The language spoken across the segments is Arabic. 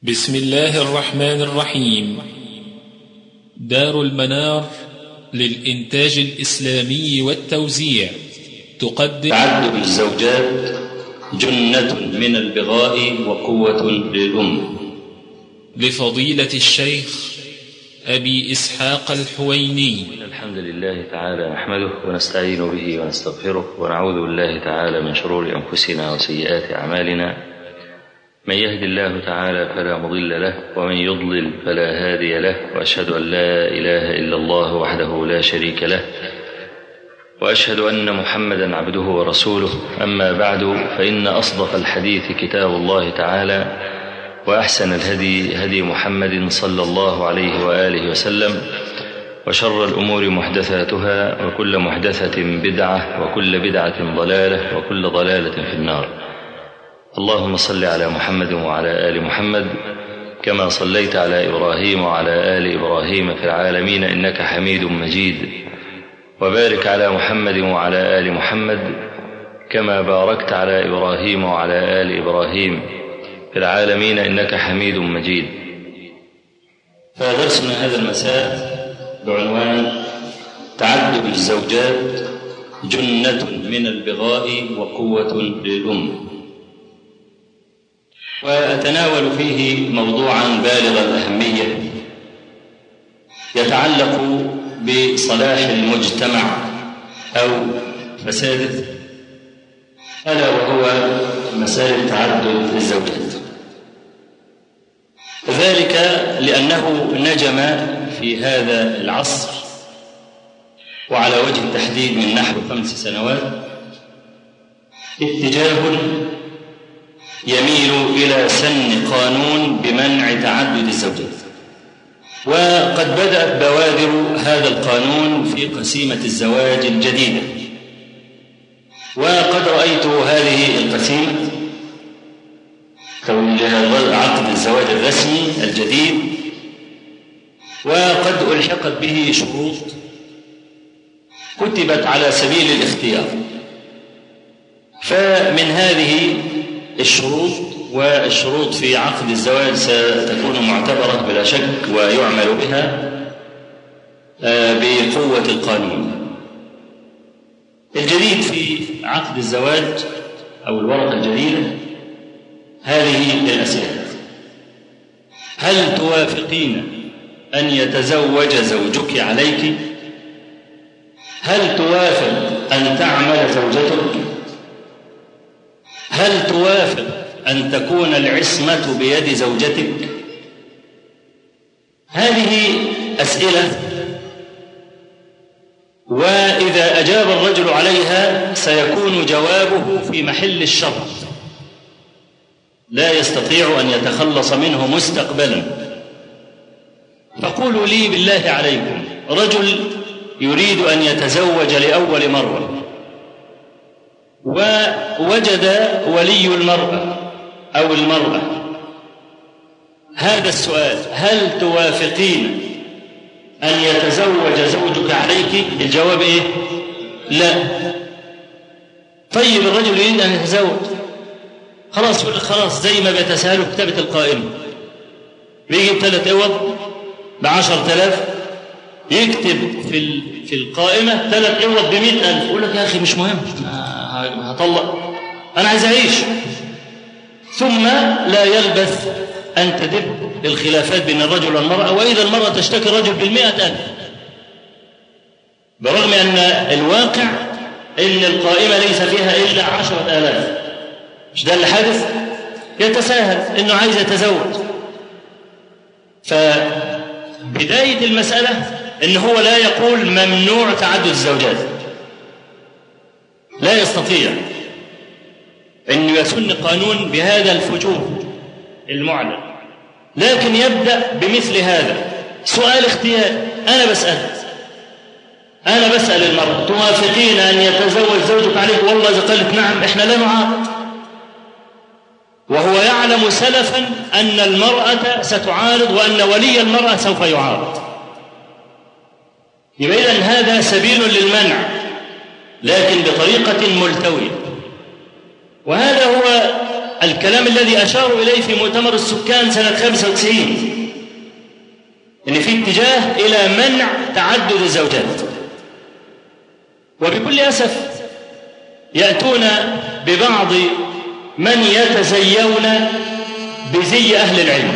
بسم الله الرحمن الرحيم. دار المنار للإنتاج الإسلامي والتوزيع تقدم تعدد الزوجات جنة من البغاء وقوة للأم، لفضيلة الشيخ أبي إسحاق الحويني. الحمد لله تعالى نحمده ونستعين به ونستغفره ونعوذ بالله تعالى من شرور أنفسنا وسيئات أعمالنا. من يهد الله تعالى فلا مضل له ومن يضلل فلا هادي له، وأشهد أن لا إله إلا الله وحده لا شريك له، وأشهد أن محمدا عبده ورسوله. أما بعد، فإن أصدق الحديث كتاب الله تعالى، وأحسن الهدي هدي محمد صلى الله عليه وآله وسلم، وشر الأمور محدثاتها، وكل محدثة بدعة، وكل بدعة ضلالة، وكل ضلالة في النار. اللهم صل على محمد وعلى آل محمد كما صليت على إبراهيم وعلى آل إبراهيم في العالمين إنك حميد مجيد، وبارك على محمد وعلى آل محمد كما باركت على إبراهيم وعلى آل إبراهيم في العالمين إنك حميد مجيد. فدرسنا هذا المساء بعنوان تعدد الزوجات جنة من البغاء وقوة للأم، وأتناول فيه موضوعا بالغ الأهمية يتعلق بصلاح المجتمع أو فساده، ألا وهو مسألة تعدد الزوجات. ذلك لأنه نجم في هذا العصر، وعلى وجه التحديد من نحو 5 سنوات، اتجاه يميل إلى سن قانون بمنع تعدد الزوجات. وقد بدأت بوادر هذا القانون في قسيمة الزواج الجديدة، وقد رأيت هذه القسيمة عقد الزواج الرسمي الجديد، وقد ألحقت به شروط كتبت على سبيل الاختيار. فمن هذه الشروط في عقد الزواج ستكون معتبرة بلا شك ويعمل بها بقوة القانون. الجديد في عقد الزواج أو الورقة الجديدة هذه الأسئلة: هل توافقين أن يتزوج زوجك عليك؟ هل توافق أن تعمل زوجتك؟ هل توافق أن تكون العصمة بيد زوجتك؟ هذه أسئلة، وإذا أجاب الرجل عليها سيكون جوابه في محل الشرط، لا يستطيع أن يتخلص منه مستقبلا. فقولوا لي بالله عليكم، رجل يريد أن يتزوج لأول مرة، ووجد ولي المرأة أو المرأة هذا السؤال: هل توافقين أن يتزوج زوجك عليك؟ الجواب إيه؟ لا. طيب الرجل يريد أن يتزوج، خلاص يقول لك خلاص، زي ما بيتساهلوا كتابة القائمة، بيجيب 3 عوض ب10,000، يكتب في القائمة 3 عوض ب100,000، يقول لك يا أخي مش مهم، هطلق، أنا عايز أعيش. ثم لا يلبث أن تدب الخلافات بين الرجل والمرأة، وإذا المرأة تشتكي الرجل ب100,000، برغم أن الواقع إن القائمة ليس فيها إلا 10,000. مش ده اللي حادث؟ يتساهل إنه عايز يتزوج. فبداية المسألة إن هو لا يقول ممنوع تعدد الزوجات، لا يستطيع أن يسن قانون بهذا الفجور المعلن، لكن يبدأ بمثل هذا سؤال اختياري. أنا بسأل المرأة: توافقين أن يتزوج زوجك عليك؟ والله إذا قالت نعم إحنا لا نعارض، وهو يعلم سلفا أن المرأة ستعارض وأن ولي المرأة سوف يعارض. يبقى إذن هذا سبيل للمنع، لكن بطريقة ملتوية. وهذا هو الكلام الذي أشاروا إليه في مؤتمر السكان سنة 95، إن في اتجاه إلى منع تعدد الزوجات. وبكل أسف يأتون ببعض من يتزيون بزي أهل العلم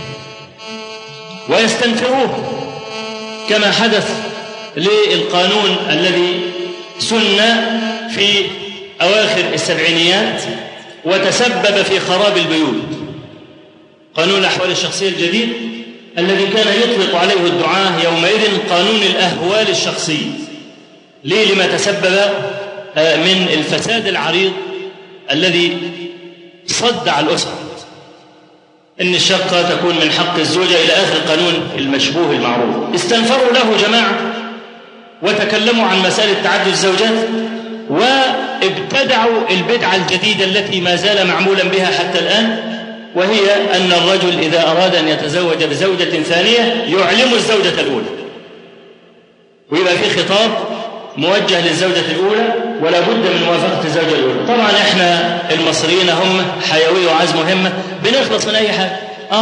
ويستنفروه، كما حدث للقانون الذي سن في أواخر السبعينيات وتسبب في خراب البيوت، قانون الأحوال الشخصية الجديد الذي كان يطلق عليه الدعاة يومئذ قانون الأهوال الشخصية. ليه؟ لما تسبب من الفساد العريض الذي صدع الأسرة، إن الشقة تكون من حق الزوجة إلى آخر القانون المشبوه المعروف. استنفروا له جماعة وتكلموا عن مسألة تعدد الزوجات، وابتدعوا البدعة الجديدة التي ما زال معمولا بها حتى الآن، وهي أن الرجل إذا أراد أن يتزوج بزوجة ثانية يعلم الزوجة الأولى، ويبقى في خطاب موجه للزوجة الأولى ولا بد من موافقة الزوجة الأولى. طبعا إحنا المصريين هم حيوية وعزم مهمة، بنخلص من أي حاجة.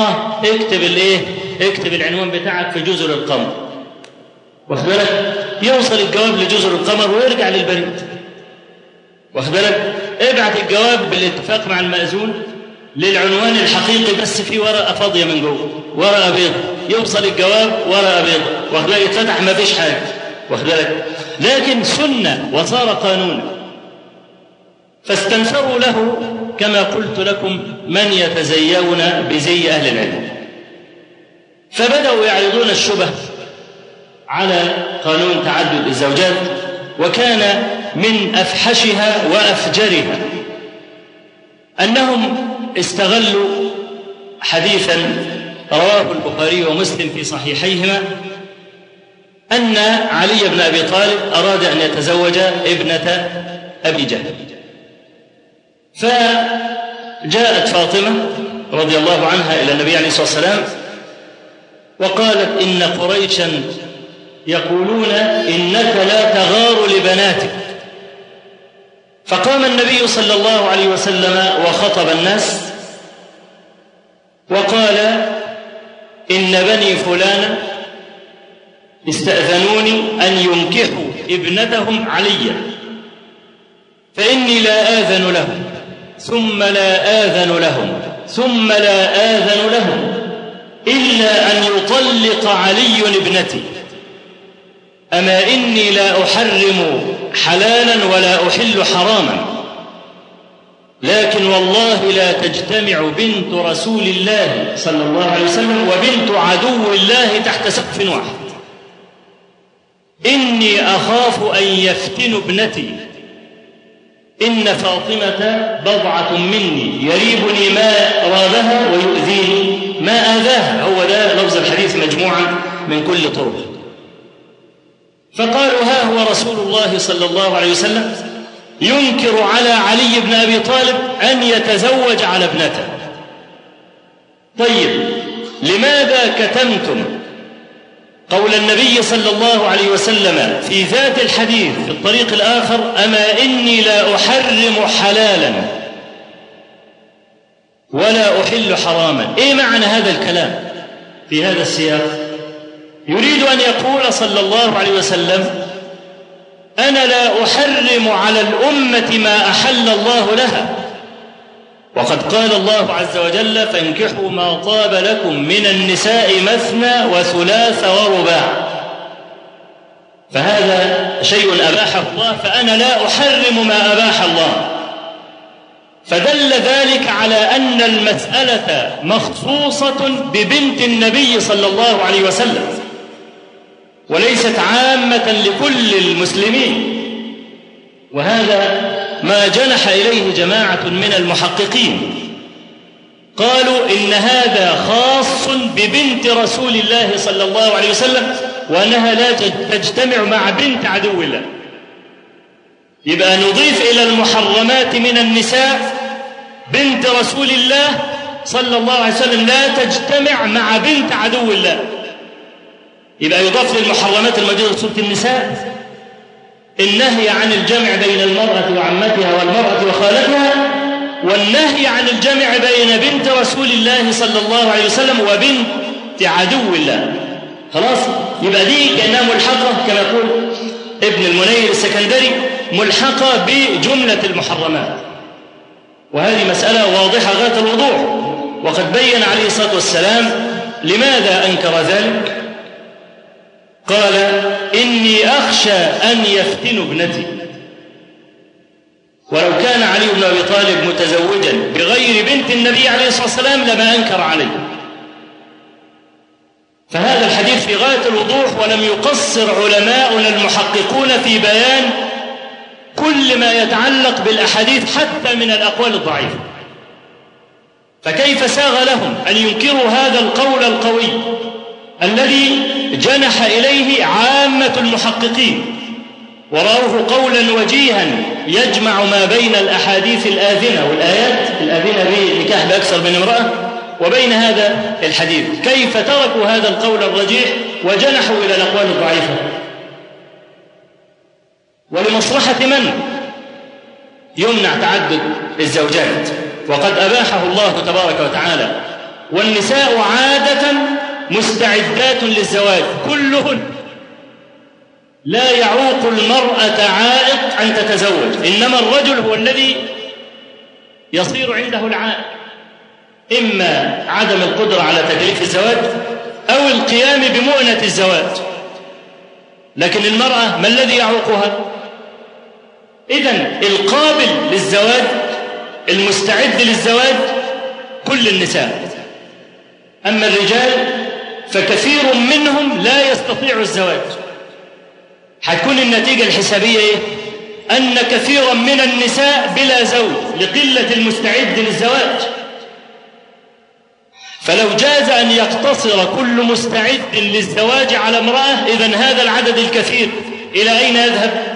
اكتب العنوان بتاعك في جزر القمر، واخد بالك، يوصل الجواب لجزر القمر ويرجع للبريد، واخد بالك، ابعت الجواب بالاتفاق مع المأذون للعنوان الحقيقي بس في ورقة فاضية من جوه، ورقة بيضة، يوصل الجواب ورقة بيضة، واخد بالك، يتفتح ما فيش حاجة، واخد بالك، لكن سنة وصار قانونا. فاستنفروا له كما قلت لكم من يتزيون بزي أهل العلم، فبدأوا يعرضون الشبه على قانون تعدد الزوجات، وكان من أفحشها وأفجرها أنهم استغلوا حديثا رواه البخاري ومسلم في صحيحيهما أن علي بن أبي طالب أراد أن يتزوج ابنة أبي جهل، فجاءت فاطمة رضي الله عنها إلى النبي عليه الصلاة والسلام وقالت إن قريشا يقولون إنك لا تغار لبناتك. فقام النبي صلى الله عليه وسلم وخطب الناس وقال إن بني فلان استأذنوني أن ينكحوا ابنتهم عليا، فإني لا آذن لهم ثم لا آذن لهم ثم لا آذن لهم إلا أن يطلق علي ابنتي، أما إني لا أحرم حلالا ولا أحل حراما، لكن والله لا تجتمع بنت رسول الله صلى الله عليه وسلم وبنت عدو الله تحت سقف واحد، إني أخاف أن يفتنوا ابنتي، إن فاطمة بضعة مني يريبني ما رابها ويؤذيني ما آذاها. هو ده لفظ الحديث مجموعا من كل طرق. فقالوا ها هو رسول الله صلى الله عليه وسلم ينكر على علي بن أبي طالب أن يتزوج على ابنته. طيب لماذا كتمتم قول النبي صلى الله عليه وسلم في ذات الحديث في الطريق الآخر أما إني لا أحرم حلالا ولا أحل حراما؟ إيه معنى هذا الكلام في هذا السياق؟ يريد أن يقول صلى الله عليه وسلم أنا لا أحرم على الأمة ما أحل الله لها، وقد قال الله عز وجل فانكحوا ما طاب لكم من النساء مثنى وثلاث ورباع، فهذا شيء أباحه الله، فأنا لا أحرم ما أباح الله. فدل ذلك على أن المسألة مخصوصة ببنت النبي صلى الله عليه وسلم وليست عامة لكل المسلمين، وهذا ما جنح إليه جماعة من المحققين، قالوا إن هذا خاص ببنت رسول الله صلى الله عليه وسلم وأنها لا تجتمع مع بنت عدو الله. يبقى نضيف إلى المحرمات من النساء بنت رسول الله صلى الله عليه وسلم لا تجتمع مع بنت عدو الله، يبقى يضاف للمحرمات الموجودة في سورة النساء النهي عن الجمع بين المرأة وعمتها والمرأة وخالتها والنهي عن الجمع بين بنت رسول الله صلى الله عليه وسلم وبنت عدو الله. خلاص، يبقى دي كأنها ملحقة كما يقول ابن المنير السكندري ملحقة بجملة المحرمات، وهذه مسألة واضحة غاية الوضوح. وقد بين عليه الصلاة والسلام لماذا أنكر ذلك. قال: إني أخشى أن يفتنوا ابنتي. ولو كان علي بن أبي طالب متزوجا بغير بنت النبي عليه الصلاة والسلام لما أنكر عليه. فهذا الحديث في غاية الوضوح، ولم يقصر علماؤنا المحققون في بيان كل ما يتعلق بالأحاديث حتى من الأقوال الضعيفة. فكيف ساغ لهم أن ينكروا هذا القول القوي الذي جنح إليه عامة المحققين ورأوه قولا وجيها يجمع ما بين الأحاديث الآذنة والآيات الآذنة بالنكاح بأكثر من امرأة وبين هذا الحديث؟ كيف تركوا هذا القول الرجيح وجنحوا إلى الأقوال الضعيفة؟ ولمصلحة من يمنع تعدد الزوجات وقد أباحه الله تبارك وتعالى؟ والنساء عادة مستعدات للزواج كلهن، لا يعوق المرأة عائق أن تتزوج، إنما الرجل هو الذي يصير عنده العائق، إما عدم القدرة على تكليف الزواج أو القيام بمؤنة الزواج. لكن المرأة ما الذي يعوقها؟ إذن القابل للزواج المستعد للزواج كل النساء، أما الرجال فكثير منهم لا يستطيع الزواج. هتكون النتيجة الحسابية إيه؟ أن كثيرا من النساء بلا زوج لقلة المستعد للزواج. فلو جاز أن يقتصر كل مستعد للزواج على امرأة، إذن هذا العدد الكثير إلى أين يذهب؟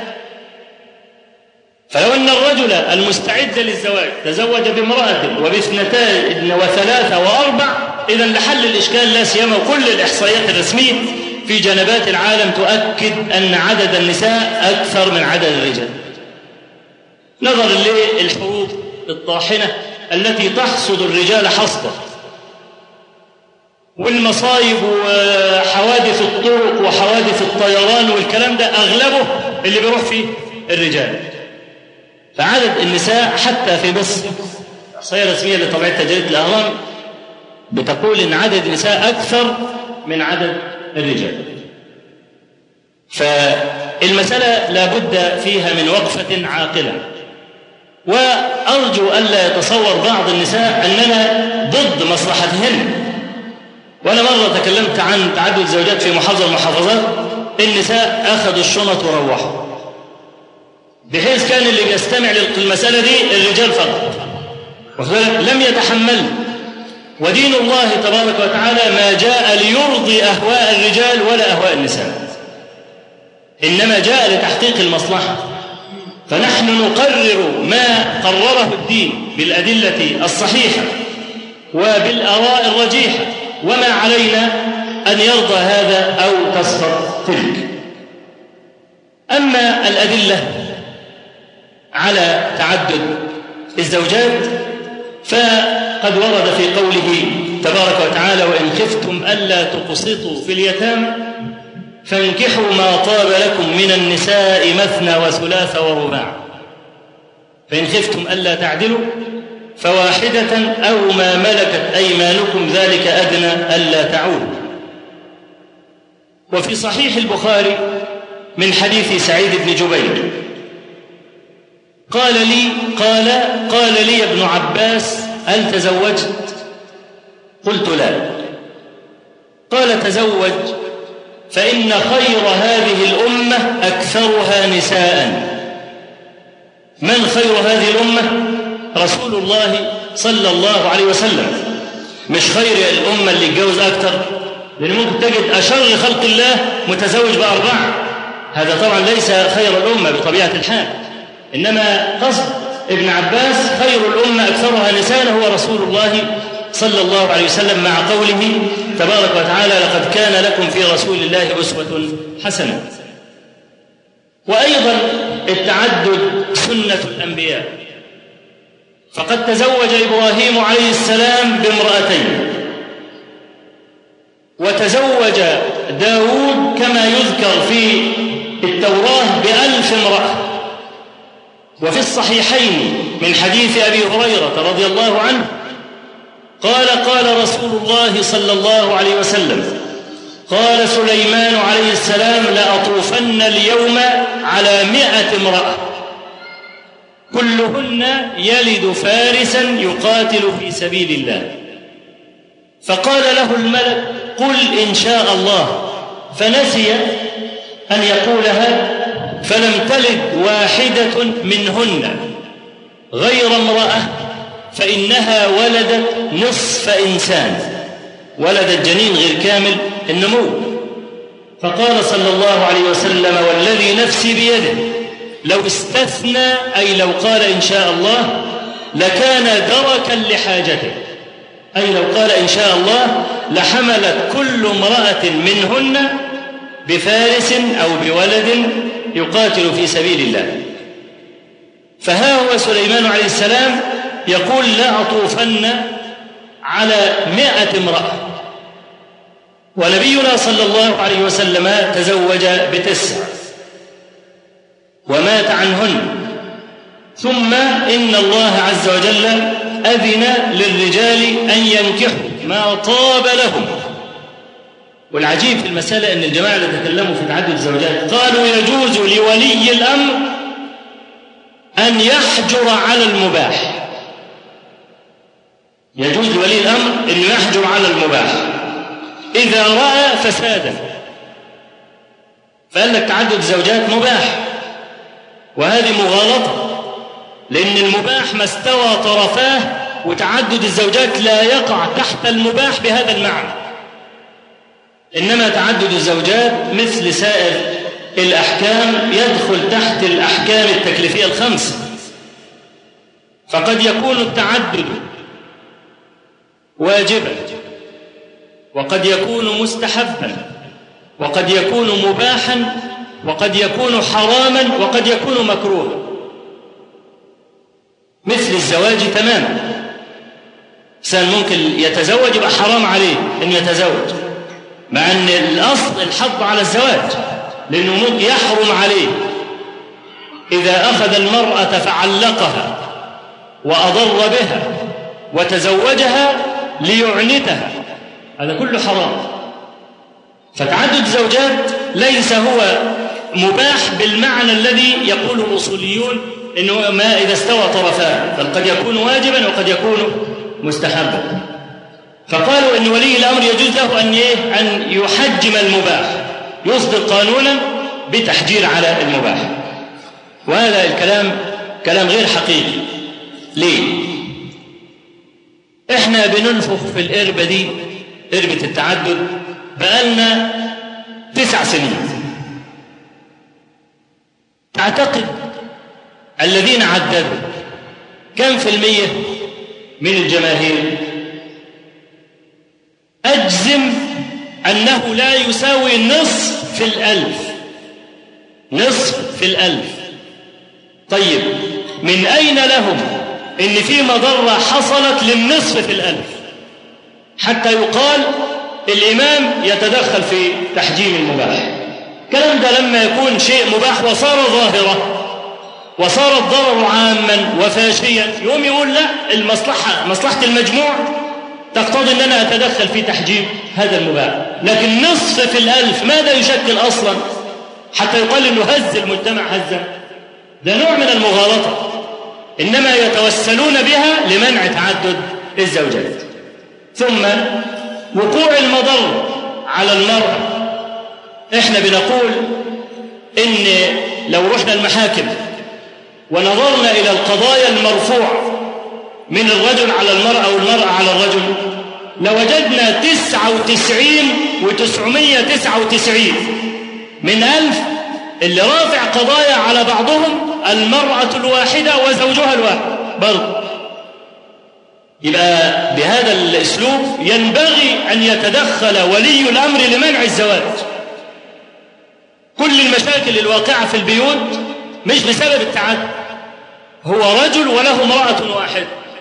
فلو أن الرجل المستعد للزواج تزوج بامرأة وباثنتين وثلاثة وأربع، إذن لحل الإشكال، لا سيما كل الإحصائيات الرسمية في جنبات العالم تؤكد أن عدد النساء أكثر من عدد الرجال، نظرا للحروب الطاحنة التي تحصد الرجال حصدا، والمصايب وحوادث الطرق وحوادث الطيران والكلام ده أغلبه اللي بيروح فيه الرجال. فعدد النساء حتى في مصر إحصائية رسمية لطبيعة جريدة الأهرام بتقول إن عدد النساء أكثر من عدد الرجال. فالمسألة لا بد فيها من وقفة عاقلة، وأرجو ألا يتصور بعض النساء أننا ضد مصلحتهن. وأنا مرة تكلمت عن تعدد الزوجات في محافظة من المحافظات، النساء أخذوا الشنط وروحوا، بحيث كان اللي بيستمع للمسألة دي الرجال فقط، لم يتحمل. ودين الله تبارك وتعالى ما جاء ليرضي أهواء الرجال ولا أهواء النساء، إنما جاء لتحقيق المصلحة. فنحن نقرر ما قرره الدين بالأدلة الصحيحة وبالآراء الرجيحة، وما علينا أن يرضى هذا أو تسقط تلك. أما الأدلة على تعدد الزوجات فقد ورد في قوله تبارك وتعالى: وإن خفتم ألا تقسطوا في اليتامى فانكحوا ما طاب لكم من النساء مثنى وثلاث ورباع، فإن خفتم ألا تعدلوا فواحدة أو ما ملكت أيمانكم ذلك أدنى ألا تعودوا. وفي صحيح البخاري من حديث سعيد بن جبير قال لي ابن عباس: هل تزوجت؟ قلت: لا. قال: تزوج، فإن خير هذه الأمة أكثرها نساء. من خير هذه الأمة؟ رسول الله صلى الله عليه وسلم. مش خير الأمة اللي يتجوز أكثر، لأن ممكن تجد أشر خلق الله متزوج بأربعة، هذا طبعا ليس خير الأمة بطبيعة الحال. إنما قصد ابن عباس خير الأمة أكثرها نساء هو رسول الله صلى الله عليه وسلم، مع قوله تبارك وتعالى: لقد كان لكم في رسول الله أسوة حسنة. وأيضا التعدد سنة الأنبياء، فقد تزوج إبراهيم عليه السلام بامرأتين، وتزوج داود كما يذكر في التوراة ب1000 امرأة. وفي الصحيحين من حديث أبي هريرة رضي الله عنه قال قال رسول الله صلى الله عليه وسلم: قال سليمان عليه السلام: لأطوفن اليوم على 100 امرأة كلهن يلد فارسا يقاتل في سبيل الله. فقال له الملك: قل إن شاء الله، فنسي أن يقولها، فلم تلد واحدة منهن غير امرأة، فإنها ولدت نصف إنسان، ولدت جنين غير كامل النمو. فقال صلى الله عليه وسلم: والذي نفسي بيده لو استثنى، أي لو قال إن شاء الله، لكان دركا لحاجته، أي لو قال إن شاء الله لحملت كل امرأة منهن بفارس أو بولد يقاتل في سبيل الله. فها هو سليمان عليه السلام يقول: لا أطوفن على 100 امرأة. ونبينا صلى الله عليه وسلم تزوج ب9 ومات عنهن. ثم إن الله عز وجل أذن للرجال أن ينكحوا ما طاب لهم. والعجيب في المسألة أن الجماعة اللي تكلموا في تعدد الزوجات قالوا يجوز لولي الأمر أن يحجر على المباح، يجوز لولي الأمر أن يحجر على المباح إذا رأى فسادا. فقال لك تعدد الزوجات مباح، وهذه مغالطة، لأن المباح ما استوى طرفاه، وتعدد الزوجات لا يقع تحت المباح بهذا المعنى. إنما تعدد الزوجات مثل سائر الأحكام يدخل تحت الأحكام التكليفية ال5. فقد يكون التعدد واجبا، وقد يكون مستحبا، وقد يكون مباحا، وقد يكون حراما، وقد يكون مكروها. مثل الزواج تماما، إنسان ممكن يتزوج يبقى حرام عليه أن يتزوج، مع أن الأصل الحظ على الزواج، لأنه ممكن يحرم عليه إذا أخذ المرأة فعلقها وأضر بها وتزوجها ليعنتها، هذا كله حرام. فتعدد الزوجات ليس هو مباح بالمعنى الذي يقوله الأصوليون إنه ما إذا استوى طرفان، بل قد يكون واجبا وقد يكون مستحبا. فقالوا إن ولي الأمر يجوز له أن يحجم المباح، يصدر قانونا بتحجير على المباح. وهذا الكلام كلام غير حقيقي. ليه؟ إحنا بننفخ في الإربة دي، إربة التعدد، بقالنا 9 سنين. أعتقد الذين عددوا كم في المية من الجماهير؟ أجزم أنه لا يساوي نصف في 1000. نصف في 1000. طيب من أين لهم إن في مضرة حصلت للنصف في 1000 حتى يقال الإمام يتدخل في تحجيم المباح؟ الكلام ده لما يكون شيء مباح وصار ظاهرة وصار الضرر عاما وفاشيا، يوم يقول لا، مصلحة المجموع تقتضي أن أنا أتدخل في تحجيم هذا المباح. لكن نصف في 1000 ماذا يشكل أصلا حتى يقال أنه هز المجتمع هزا؟ ده نوع من المغالطة، إنما يتوسلون بها لمنع تعدد الزوجات. ثم وقوع المضر على المرأة، إحنا بنقول إن لو رحنا المحاكم ونظرنا إلى القضايا المرفوعة من الرجل على المرأة والمرأة على الرجل، لوجدنا 99,999 من 1000 اللي رافع قضايا على بعضهم المرأة الواحدة وزوجها الواحد برضه. يبقى بهذا الأسلوب ينبغي أن يتدخل ولي الأمر لمنع الزواج. كل المشاكل الواقعة في البيوت مش بسبب التعدد، هو رجل وله امرأة واحدة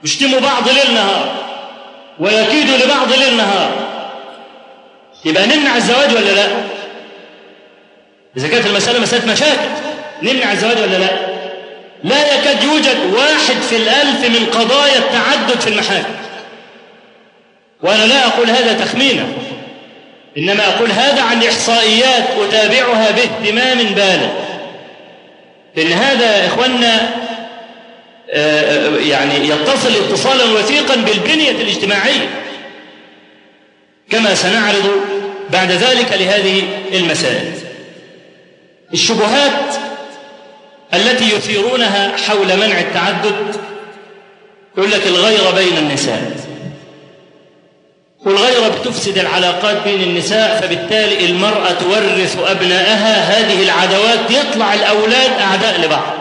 يشتموا بعض ليل نهار ويكيدوا لبعض ليل نهار، يبقى نمنع الزواج ولا لا؟ إذا كانت المسألة مسألة مشاكل نمنع الزواج ولا لا؟ لا يكاد يوجد 1 في 1000 من قضايا التعدد في المحاكم. وأنا لا أقول هذا تخمينا، إنما أقول هذا عن إحصائيات أتابعها باهتمام بالغ، لأن هذا إخواننا يعني يتصل اتصالا وثيقا بالبنية الاجتماعية كما سنعرض بعد ذلك لهذه المسائل. الشبهات التي يثيرونها حول منع التعدد، يقول لك الغيرة بين النساء، والغيرة بتفسد العلاقات بين النساء، فبالتالي المرأة تورث أبنائها هذه العداوات، يطلع الأولاد أعداء لبعض.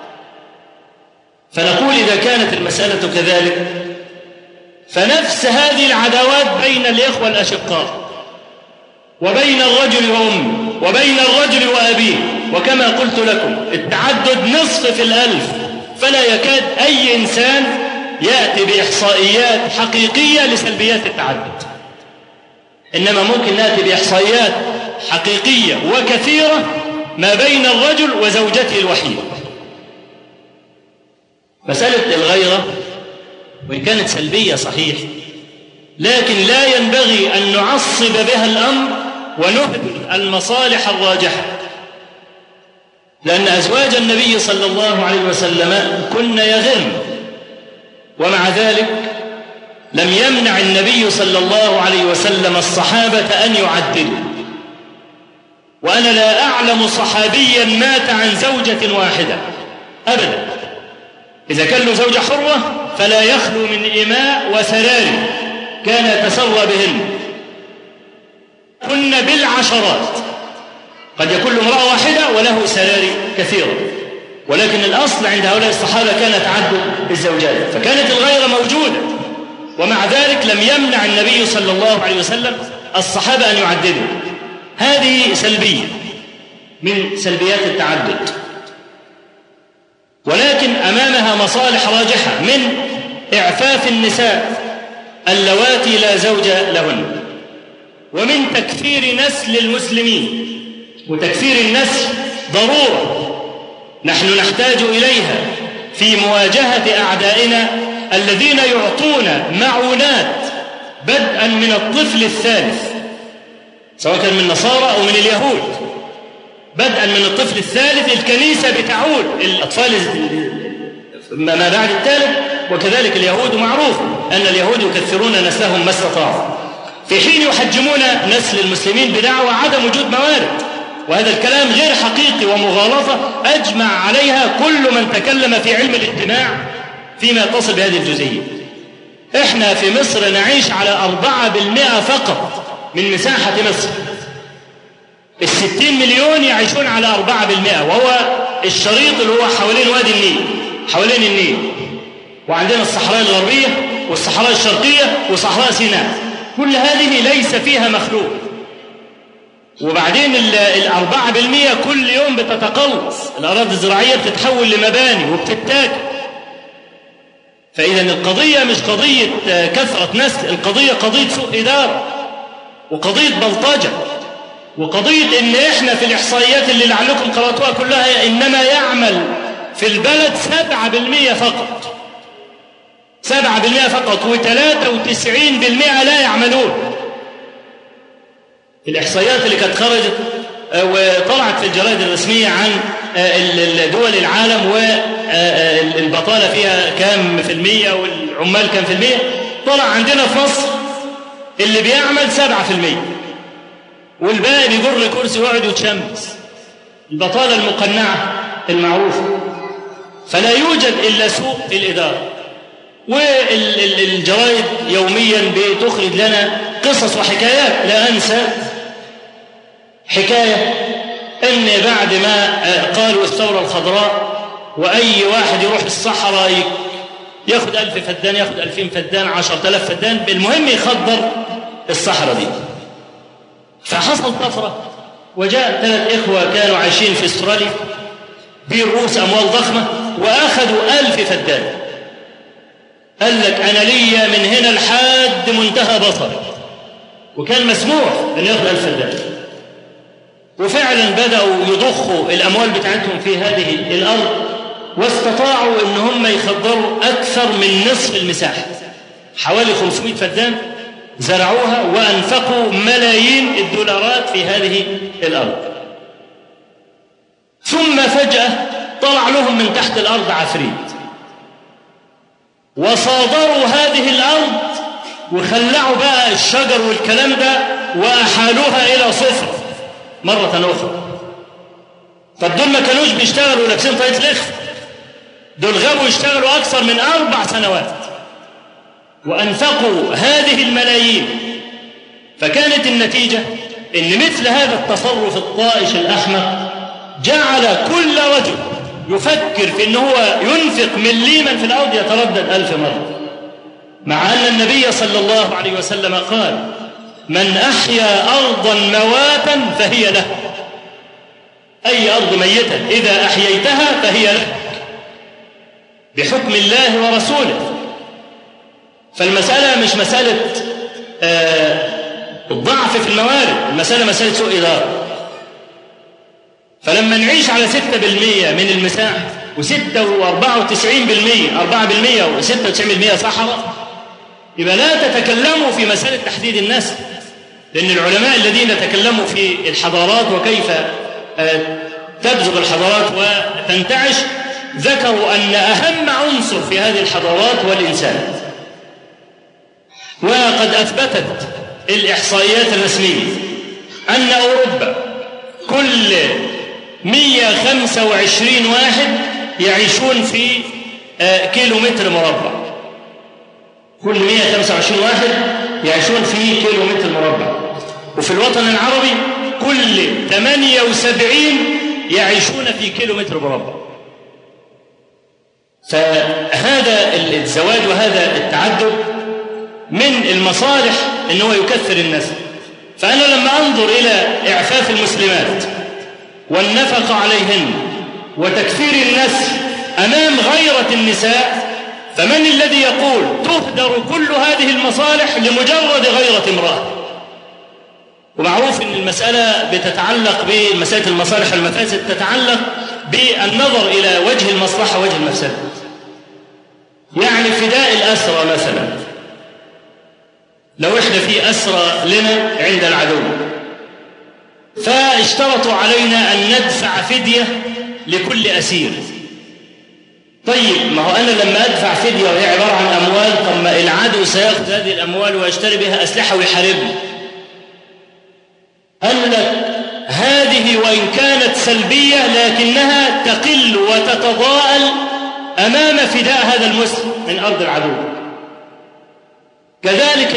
فنقول إذا كانت المسألة كذلك فنفس هذه العداوات بين الإخوة الأشقاء وبين الرجل وأمه وبين الرجل وأبيه، وكما قلت لكم التعدد نصف في 1000، فلا يكاد أي إنسان يأتي بإحصائيات حقيقية لسلبيات التعدد، إنما ممكن نأتي بإحصائيات حقيقية وكثيرة ما بين الرجل وزوجته الوحيدة. مسألة الغيرة وإن كانت سلبية صحيح، لكن لا ينبغي أن نعصب بها الأمر ونهدر المصالح الراجحة، لأن أزواج النبي صلى الله عليه وسلم كن يغرن، ومع ذلك لم يمنع النبي صلى الله عليه وسلم الصحابة أن يعددوا. وأنا لا أعلم صحابيا مات عن زوجة واحدة أبدا، إذا كان له زوجة حرة فلا يخلو من إماء وسراري كان يتسرى بهن، كن بالعشرات، قد يكون له امرأة واحدة وله سراري كثيرة، ولكن الأصل عند هؤلاء الصحابة كان تعدد الزوجات، فكانت الغيرة موجودة، ومع ذلك لم يمنع النبي صلى الله عليه وسلم الصحابة أن يعددوا. هذه سلبية من سلبيات التعدد، ولكن أمامها مصالح راجحة من إعفاف النساء اللواتي لا زوج لهن، ومن تكثير نسل المسلمين، وتكثير النسل ضرورة نحن نحتاج إليها في مواجهة أعدائنا الذين يعطون معونات بدءا من الطفل الثالث، سواء كان من النصارى أو من اليهود، بدءا من الطفل الثالث الكنيسة بتعود الأطفال ما بعد الثالث، وكذلك اليهود معروف أن اليهود يكثرون نسلهم ما استطاعوا، في حين يحجمون نسل المسلمين بدعوى عدم وجود موارد، وهذا الكلام غير حقيقي ومغالطة أجمع عليها كل من تكلم في علم الاجتماع فيما يتصل بهذه الجزئية. إحنا في مصر نعيش على 4% فقط من مساحة مصر، 60 مليون يعيشون على 4%، وهو الشريط اللي هو حوالين وادي النيل، حوالين النيل، وعندنا الصحراء الغربية والصحراء الشرقية وصحراء سيناء، كل هذه ليس فيها مخلوق. وبعدين 4% كل يوم بتتقلص، الأراضي الزراعية بتتحول لمباني وبتتاكل. فإذا القضية مش قضية كثرة نسل، القضية قضية سوء إدارة وقضية بلطجة وقضية إن إحنا في الإحصائيات اللي لعلكم قرأتوها كلها إنما يعمل في البلد 7% فقط، 7% فقط، و93% لا يعملون. الإحصائيات اللي كانت خرجت وطلعت في الجرائد الرسمية عن دول العالم والبطالة فيها كام في المية والعمال كام في المية، طلع عندنا في مصر اللي بيعمل 7% والباقي بيجر كرسي ويقعد يتشمس، البطالة المقنعة المعروفة. فلا يوجد إلا سوء الإدارة، والجرائد يوميا بتخرج لنا قصص وحكايات. لا أنسى حكاية أن بعد ما قالوا الثورة الخضراء وأي واحد يروح الصحراء ياخد 1000 فدان، ياخد 2000 فدان، 10,000 فدان، بالمهم يخضر الصحراء دي. فحصل طفرة، وجاء 3 إخوة كانوا عايشين في استراليا برؤوس أموال ضخمة وأخذوا 1000 فدان، قال لك أنا ليا من هنا لحد منتهى بصري، وكان مسموح أن ياخذ الفدان. وفعلا بدأوا يضخوا الأموال بتاعتهم في هذه الأرض، واستطاعوا أن هم يخضروا أكثر من نصف المساحة، حوالي 500 فدان زرعوها وأنفقوا ملايين الدولارات في هذه الأرض. ثم فجأة طلع لهم من تحت الأرض عفريت، وصادروا هذه الأرض وخلعوا بقى الشجر والكلام ده وأحالوها إلى صفر مرة أخرى. طب دول ما كانوش بيشتغلوا لابسين طاقية الإخفاء، دول غابوا يشتغلوا أكثر من 4 سنوات وأنفقوا هذه الملايين. فكانت النتيجة إن مثل هذا التصرف الطائش الأحمق جعل كل رجل يفكر في أنه هو ينفق مليما في الأرض يتردد 1000 مرة، مع أن النبي صلى الله عليه وسلم قال: من أحيا أرضا مواتا فهي له. أي أرض ميتة إذا أحييتها فهي له بحكم الله ورسوله. فالمسألة مش مسألة الضعف في الموارد، المسألة مسألة سوء إدارة. فلما نعيش على 6% من المساحة و94% 4% و96% صحراء، يبقى لا تتكلموا في مسألة تحديد النسل، لأن العلماء الذين تكلموا في الحضارات وكيف تبزغ الحضارات وتنتعش ذكروا أن أهم عنصر في هذه الحضارات هو الإنسان. وقد أثبتت الإحصائيات الرسمية أن أوروبا كل 125 واحد يعيشون في كيلومتر مربع، كل 125 واحد يعيشون في كيلومتر مربع. وفي الوطن العربي كل 78 يعيشون في كيلومتر مربع. فهذا الزواج وهذا التعدد من المصالح أنه يكثر النسل. فأنا لما أنظر إلى إعفاف المسلمات والنفقة عليهن وتكثير النسل أمام غيرة النساء، فمن الذي يقول تهدر كل هذه المصالح لمجرد غيرة امرأة؟ ومعروف أن المسألة بتتعلق بمسألة المصالح والمفاسد، تتعلق بالنظر إلى وجه المصلحة ووجه المفسدة. يعني فداء الأسرى مثلا، لو إحنا في أسرى لنا عند العدو فاشترطوا علينا أن ندفع فدية لكل أسير. طيب ما هو أنا لما أدفع فدية وهي عبارة عن أموال، طب ما العدو سيأخذ هذه الأموال ويشتري بها أسلحة ويحاربني. قال لك هذه وإن كانت سلبية لكنها تقل وتتضاءل أمام فداء هذا المسلم من أرض العدو. كذلك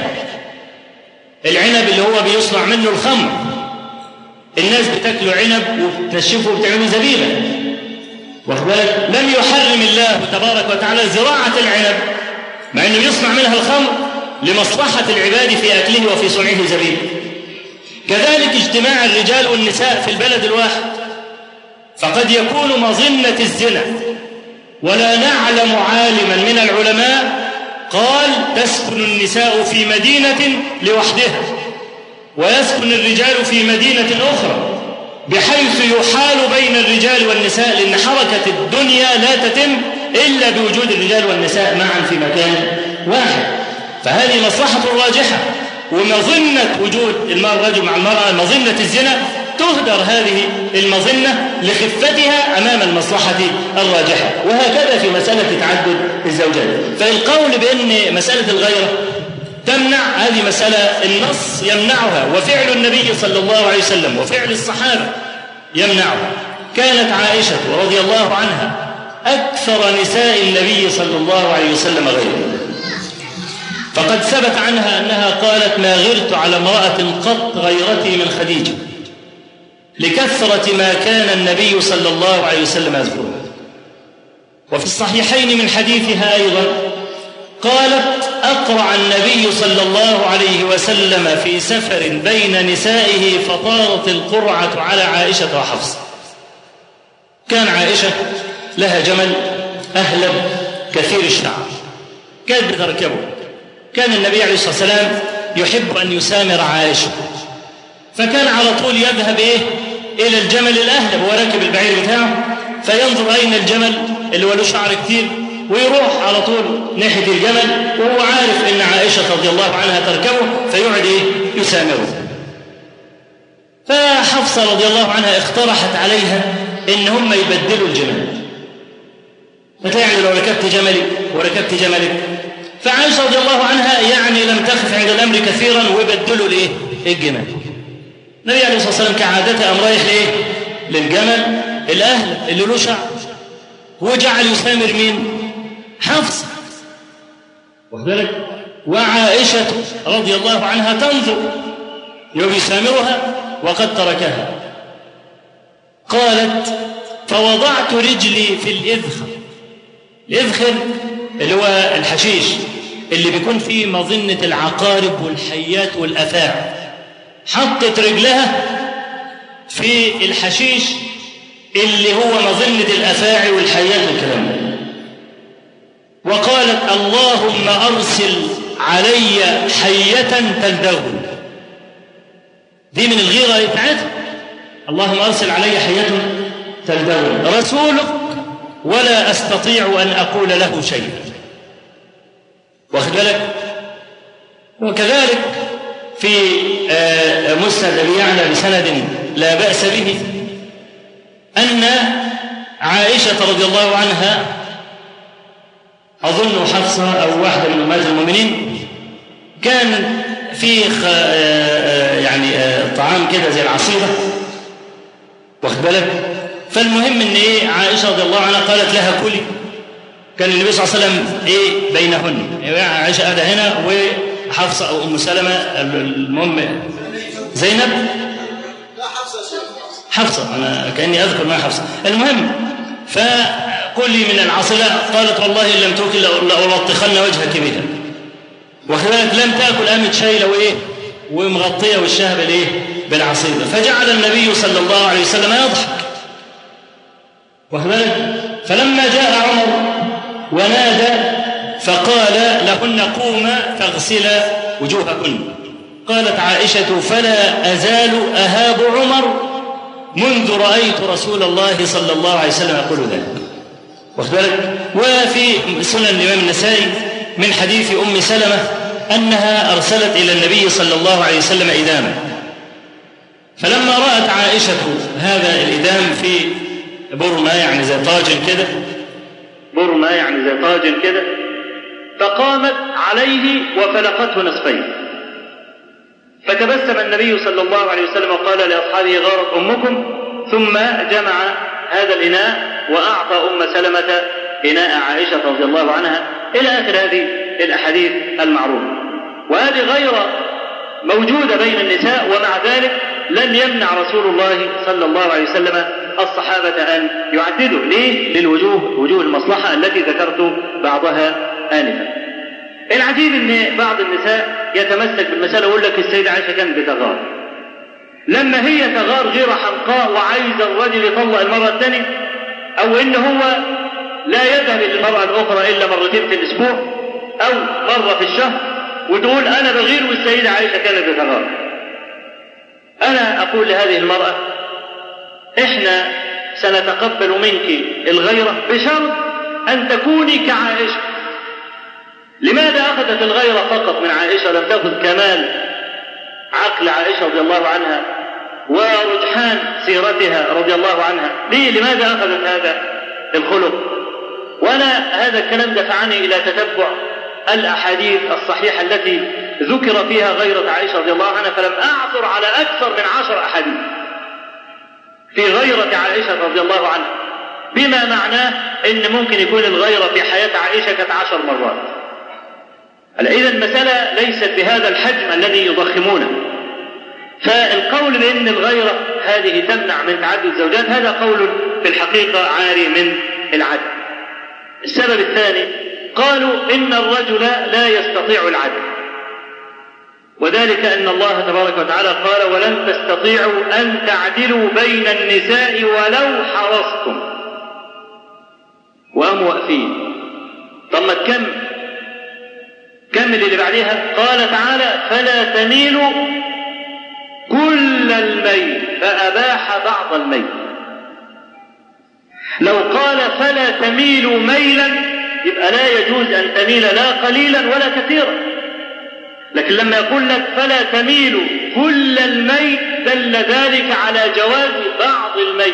العنب اللي هو بيصنع منه الخمر، الناس بتاكلوا عنب وبتنشفه وبتعملوا زبيبة، واخد بالك؟ لم يحرم الله تبارك وتعالى زراعة العنب مع أنه يصنع منها الخمر لمصلحة العباد في أكله وفي صنعه زبيبة. كذلك اجتماع الرجال والنساء في البلد الواحد، فقد يكون مظنة الزنا ولا نعلم عالما من العلماء قال تسكن النساء في مدينة لوحدها ويسكن الرجال في مدينة أخرى، بحيث يحال بين الرجال والنساء، لأن حركة الدنيا لا تتم إلا بوجود الرجال والنساء معا في مكان واحد. فهذه مصلحة راجحة، ومظنة وجود الرجل مع المرأة، مظنة الزنا، تهدر هذه المظنة لخفتها أمام المصلحة الراجحة. وهكذا في مسألة تعدد الزوجات. فالقول بأن مسألة الغيرة تمنع، هذه مسألة النص يمنعها، وفعل النبي صلى الله عليه وسلم وفعل الصحابة يمنعها. كانت عائشة رضي الله عنها أكثر نساء النبي صلى الله عليه وسلم غيره، فقد ثبت عنها أنها قالت ما غرت على امرأة قط غيرتي من خديجة، لكثرة ما كان النبي صلى الله عليه وسلم يذكرها. وفي الصحيحين من حديثها أيضا قالت أقرع النبي صلى الله عليه وسلم في سفر بين نسائه فطارت القرعة على عائشة وحفصة. كان عائشة لها جمل أهلب كثير الشعر، كانت بتركبه. كان النبي عليه الصلاة والسلام يحب أن يسامر عائشة، فكان على طول يذهب إلى الجمل الأهلب وهو راكب البعير بتاعه، فينظر أين الجمل اللي هو له شعر كتير، ويروح على طول ناحية الجمل وهو عارف إن عائشة رضي الله عنها تركبه، فيقعد يسامره. فحفصة رضي الله عنها اقترحت عليها إن هم يبدلوا الجمل، فتعني لو ركبت جملي وركبت جملك. فعائشة رضي الله عنها يعني لم تخف عند الأمر كثيرا وبدلوا الجمل. النبي عليه الصلاة والسلام كعادته قام رايح للجمل الأهل اللي له شعر، وجعل يسامر مين؟ حفصة، وذلك وعائشة رضي الله عنها تنظر يسامرها وقد تركها. قالت: فوضعت رجلي في الإذخر. الإذخر اللي هو الحشيش اللي بيكون فيه مظنة العقارب والحيات والأفاعي، حطت رجلها في الحشيش اللي هو مظنة الأفاعي والحيات والكلام ده، وقالت: اللهم أرسل علي حية تلدغني. دي من الغيرة بتاعتها، اللهم أرسل علي حية تلدغني، رسولك ولا أستطيع أن أقول له شيء. واخد بالك؟ وكذلك في مسند أبي يعلى بسند لا بأس به أن عائشة رضي الله عنها، أظن حفصة أو واحدة من أمهات المؤمنين، كان في يعني طعام كده زي العصيرة، واخد بالك؟ فالمهم ان عائشة رضي الله عنها قالت لها: كلي. كان النبي صلى الله عليه وسلم بينهن، عائشة قاعدة هنا وحفصة أو أم سلمة، المهم زينب، حفصة، أنا كأني أذكر ما حفصة، المهم فكلي من العصيرة. قالت: والله إن لم تأكل لألطخن وجهك بها. وكذلك لم تأكل، قامت شايلة ومغطية وشها بالعصيرة. فجعل النبي صلى الله عليه وسلم يضحك. وكذلك فلما جاء عمر ونادى فقال لهن: قوما فاغسلا وجوهكن. قالت عائشة: فلا أزال أهاب عمر منذ رأيت رسول الله صلى الله عليه وسلم يقول ذلك. وفي سنن الإمام النسائي من حديث أم سلمة أنها أرسلت إلى النبي صلى الله عليه وسلم إداما، فلما رأت عائشة هذا الإدام في برمة، يعني زي طاجن كده، فقامت عليه وفلقته نصفين. فتبسم النبي صلى الله عليه وسلم وقال لأصحابه: غارت أمكم. ثم جمع هذا الإناء وأعطى أم سلمة إناء عائشة رضي الله عنها، إلى آخر هذه الأحاديث المعروفة. وهذه غيرة موجودة بين النساء، ومع ذلك لن يمنع رسول الله صلى الله عليه وسلم الصحابة أن يعددوا. ليه؟ للوجوه المصلحة التي ذكرت بعضها آنفا. العجيب أن بعض النساء يتمسك بالمسألة ويقول لك السيدة عائشة كانت بتغار، لما هي تغار غيرة حمقاء وعايز الرجل يطلق المرة الثانية، أو إن هو لا يذهب للمرأة الأخرى إلا مرتين في الأسبوع أو مرة في الشهر، وتقول أنا بغير والسيدة عائشة كانت بتغار. أنا أقول لهذه المرأة: إحنا سنتقبل منك الغيرة بشرط أن تكوني كعائشة. لماذا أخذت الغيرة فقط من عائشة لم تأخذ كمال عقل عائشة رضي الله عنها ورجحان سيرتها رضي الله عنها؟ لماذا أخذت هذا الخلق؟ وأنا هذا الكلام دفعني إلى تتبع الأحاديث الصحيحة التي ذكر فيها غيرة عائشة رضي الله عنها، فلم أعثر على أكثر من 10 أحاديث في غيرة عائشة رضي الله عنها، بما معناه أن ممكن يكون الغيرة في حياة عائشة كانت 10 مرات. إذن المسألة ليست بهذا الحجم الذي يضخمونه. فالقول بأن الغيرة هذه تمنع من تعدد الزوجات هذا قول في الحقيقة عاري من العدل. السبب الثاني، قالوا إن الرجل لا يستطيع العدل، وذلك أن الله تبارك وتعالى قال: ولن تستطيعوا أن تعدلوا بين النساء ولو حرصتم. وقاموا واقفين. طب ما كم كمل اللي بعدها، قال تعالى فلا تميلوا كل الميل فأباح بعض الميل. لو قال فلا تميلوا ميلا يبقى لا يجوز أن تميل لا قليلا ولا كثيرا، لكن لما يقول لك فلا تميلوا كل الميل دل ذلك على جواز بعض الميل،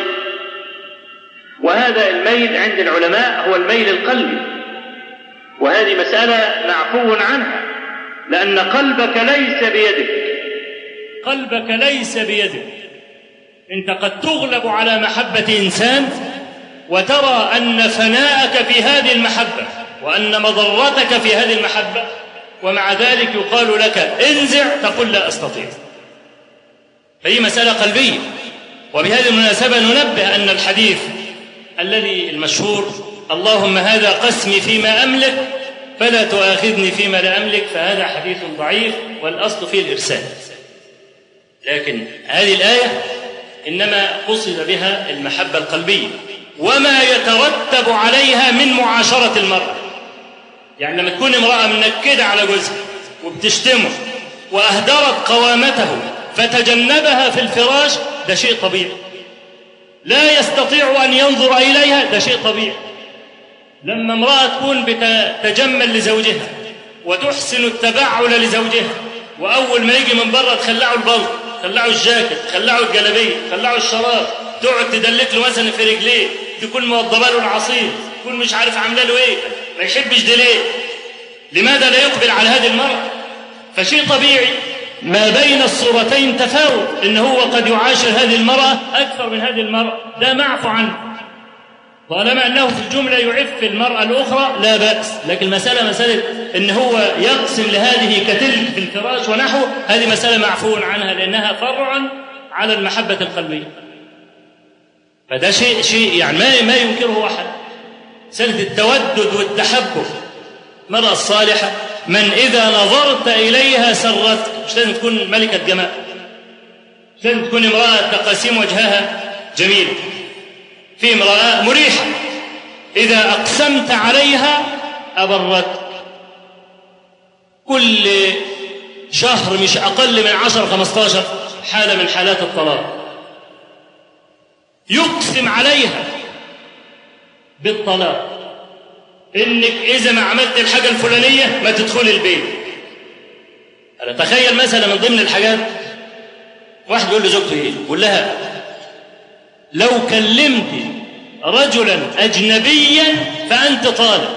وهذا الميل عند العلماء هو الميل القلبي، وهذه مسألة معفو عنها، لأن قلبك ليس بيدك، قلبك ليس بيدك. أنت قد تغلب على محبة إنسان وترى أن فناءك في هذه المحبة وأن مضرتك في هذه المحبة، ومع ذلك يقال لك انزع تقول لا أستطيع. فهي مسألة قلبية. وبهذه المناسبة ننبه أن الحديث الذي المشهور اللهم هذا قسمي فيما أملك فلا تؤاخذني فيما لا أملك، فهذا حديث ضعيف والأصل فيه الإرسال. لكن هذه الآية إنما قصد بها المحبة القلبية وما يترتب عليها من معاشرة المرأة. يعني لما تكون امرأة منكدة على جوزها وبتشتمه وأهدرت قوامته فتجنبها في الفراش، ده شيء طبيعي. لا يستطيع أن ينظر إليها، ده شيء طبيعي. لما امرأة تكون بتتجمل لزوجها وتحسن التبعل لزوجها، وأول ما يجي من بره تخلعه البلط، تخلعه الجاكيت، تخلعه الجلابية، تخلعه الشراب، تقعد تدلك له مثلا في رجليه، تكون موضبه له العصير، تكون مش عارف عامله له ايه، ما يحبش ده ليه؟ لماذا لا يقبل على هذه المرأة؟ فشيء طبيعي ما بين الصورتين تفاوت، إنه هو قد يعاشر هذه المرأة أكثر من هذه المرأة، ده معفو عنه. طالما أنه في الجملة يعف المرأة الأخرى لا بأس، لكن مسألة إن هو يقسم لهذه كتلك في الفراش ونحوه، هذه مسألة معفو عنها لأنها فرع على المحبة القلبية. فده شيء يعني ما ينكره أحد. مسألة التودد والتحبب، المرأة الصالحة من إذا نظرت إليها سرتك، مش لازم تكون ملكة جمال، مش لازم تكون امرأة تقاسيم وجهها جميل. في امرأة مريحة إذا أقسمت عليها أبرت، كل شهر مش أقل من 10-15 حالة من حالات الطلاق يقسم عليها بالطلاق، إنك إذا ما عملت الحاجة الفلانية ما تدخل البيت. أنا تخيل مثلا من ضمن الحاجات واحد يقول لزوجته إيه؟ يقول لها لو كلمت رجلا أجنبيا فأنت طالق.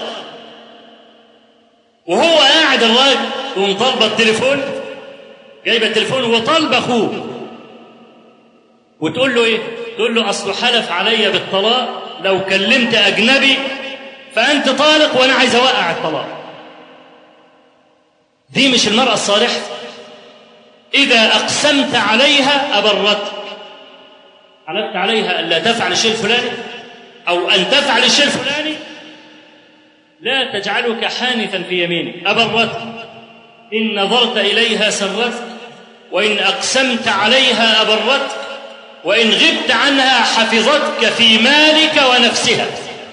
وهو قاعد الراجل يقوم طالبة التليفون، جايبة التليفون وطالب أخوه، وتقول له إيه؟ تقول له أصله حلف علي بالطلاق، لو كلمت أجنبي فأنت طالق وأنا عايز أوقع الطلاق. دي مش المرأة الصالحة. إذا أقسمت عليها أبرت، حلفت عليها أن لا تفعل الشيء الفلاني أو أن تفعل الشيء الفلاني، لا تجعلك حانثا في يمينك، أبرت. إن نظرت إليها سرتك، وإن أقسمت عليها أبرتك، وإن غبت عنها حفظتك في مالك ونفسها.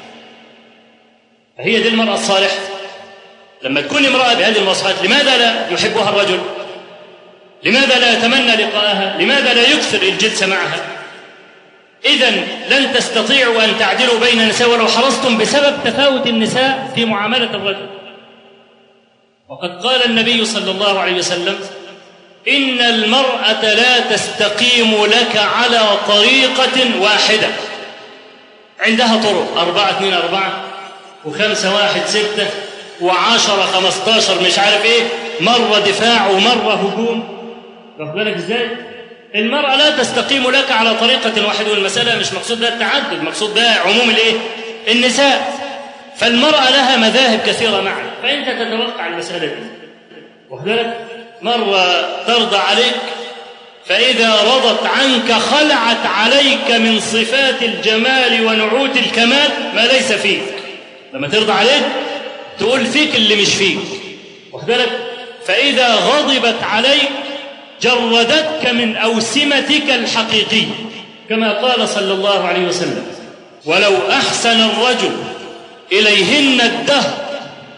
فهي دي المرأة الصالحة. لما تكون امرأة بهذه المواصفات، لماذا لا يحبها الرجل؟ لماذا لا يتمنى لقاءها؟ لماذا لا يكثر الجلسة معها؟ إذن لن تستطيعوا أن تعدلوا بين النساء ولو حرصتم بسبب تفاوت النساء في معاملة الرجل. وقد قال النبي صلى الله عليه وسلم إن المرأة لا تستقيم لك على طريقة واحدة، عندها طرق 4-2-4 و5-1-6 و10-15 مش عارف ايه، مرة دفاع ومرة هجوم. واخد بالك ازاي؟ المرأة لا تستقيم لك على طريقة واحدة، والمسألة مش مقصود بها التعدد، مقصود بها عموم الايه؟ النساء. فالمرأة لها مذاهب كثيرة معك، فأنت تتوقع المسألة دي. واخد بالك؟ مرة ترضى عليك، فإذا رضت عنك خلعت عليك من صفات الجمال ونعوت الكمال ما ليس فيك. لما ترضى عليك تقول فيك اللي مش فيك. واخد بالك؟ فإذا غضبت عليك جردتك من أوسمتك الحقيقية، كما قال صلى الله عليه وسلم ولو أحسن الرجل إليهن الدهر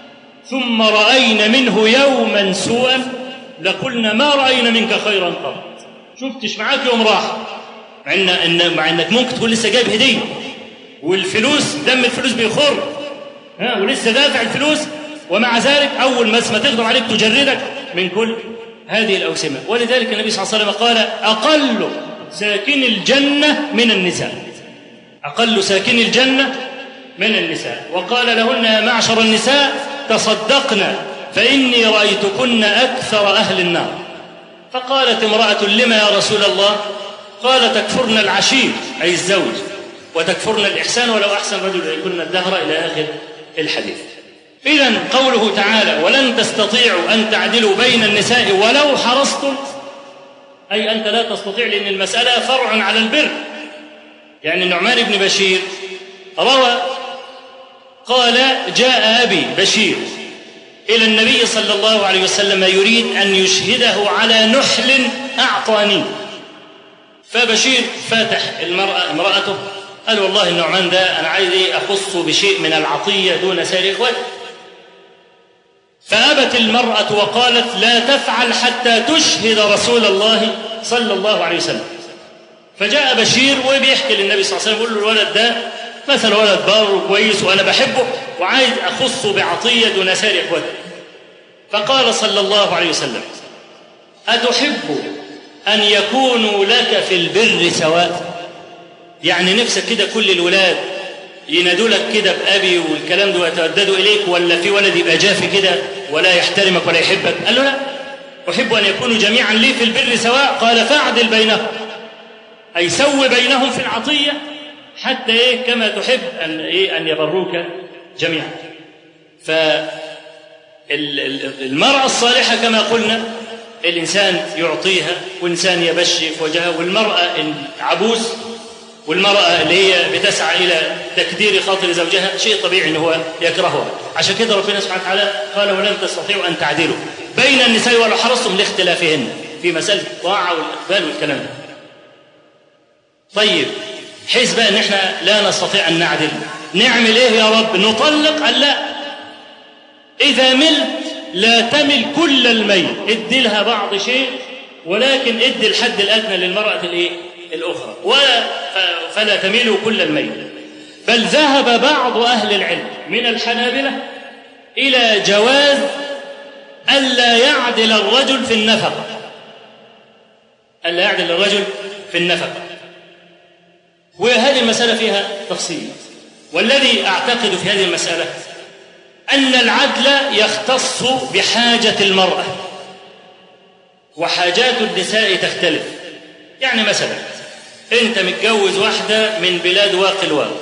ثم رأينا منه يوما سوءا لقلنا ما رأينا منك خيرا قط. شفتش معاك يوم راحة، مع انك ممكن تكون لسه جايب هدية والفلوس دم الفلوس بيخر ولسه دافع الفلوس، ومع ذلك أول ما تقدر عليك تجردك من كل هذه الأوسمة. ولذلك النبي صلى الله عليه وسلم قال أقل ساكن الجنة من النساء، أقل ساكن الجنة من النساء. وقال لهن يا معشر النساء تصدقن فإني رأيتكن أكثر أهل النار. فقالت امرأة لما يا رسول الله؟ قال تكفرن العشير أي الزوج، وتكفرن الإحسان ولو أحسن رجل إليكن الدهر إلى آخر الحديث. إذن قوله تعالى ولن تستطيعوا أن تعدلوا بين النساء ولو حرصتم، أي أنت لا تستطيع، لأن المسألة فرع على البر. يعني النعمان بن بشير روى قال جاء أبي بشير إلى النبي صلى الله عليه وسلم يريد أن يشهده على نحل أعطاني. فبشير فاتح امرأته قال والله النعمان ده أنا عايز أخص بشيء من العطية دون سائر إخوته. فأبت المرأة وقالت لا تفعل حتى تشهد رسول الله صلى الله عليه وسلم. فجاء بشير وبيحكي للنبي صلى الله عليه وسلم يقول له الولد ده مثلا ولد بار وكويس وأنا بحبه وعايز أخص بعطية دون سائر إخوته. فقال صلى الله عليه وسلم أتحب أن يكونوا لك في البر سواء؟ يعني نفسك كده كل الولاد ينادوا لك كده بأبي والكلام ده ويترددوا إليك، ولا في ولد يبقى جافي كده ولا يحترمك ولا يحبك؟ قال له لا، أحب أن يكونوا جميعا لي في البر سواء. قال فاعدل بينهم، أي سو بينهم في العطية حتى كما تحب أن يبروك جميعا. فالمرأة الصالحة كما قلنا الإنسان يعطيها وإنسان يبشي في وجهها، والمرأة العبوس والمرأة اللي هي بتسعى إلى تكدير خاطر زوجها شيء طبيعي أنه هو يكرهها. عشان كده ربنا سبحانه وتعالى قال ولن تستطيعوا أن تعدلوا بين النساء ولو حرصتم لاختلافهن في مسألة الطاعة والإقبال والكلام ده. طيب حيث بقى أن احنا لا نستطيع أن نعدل، نعمل إيه يا رب؟ نطلق؟ قال لا، إذا ملت لا تمل كل الميل، ادي لها بعض شيء ولكن ادي الحد الأدنى للمرأة الأخرى فلا تميلوا كل الميل. بل ذهب بعض أهل العلم من الحنابلة إلى جواز ألا يعدل الرجل في النفقة، ألا يعدل الرجل في النفقة. وهذه المسألة فيها تفصيل، والذي أعتقد في هذه المسألة أن العدل يختص بحاجة المرأة، وحاجات النساء تختلف. يعني مثلا أنت متجوز واحدة من بلاد واقي الواقع،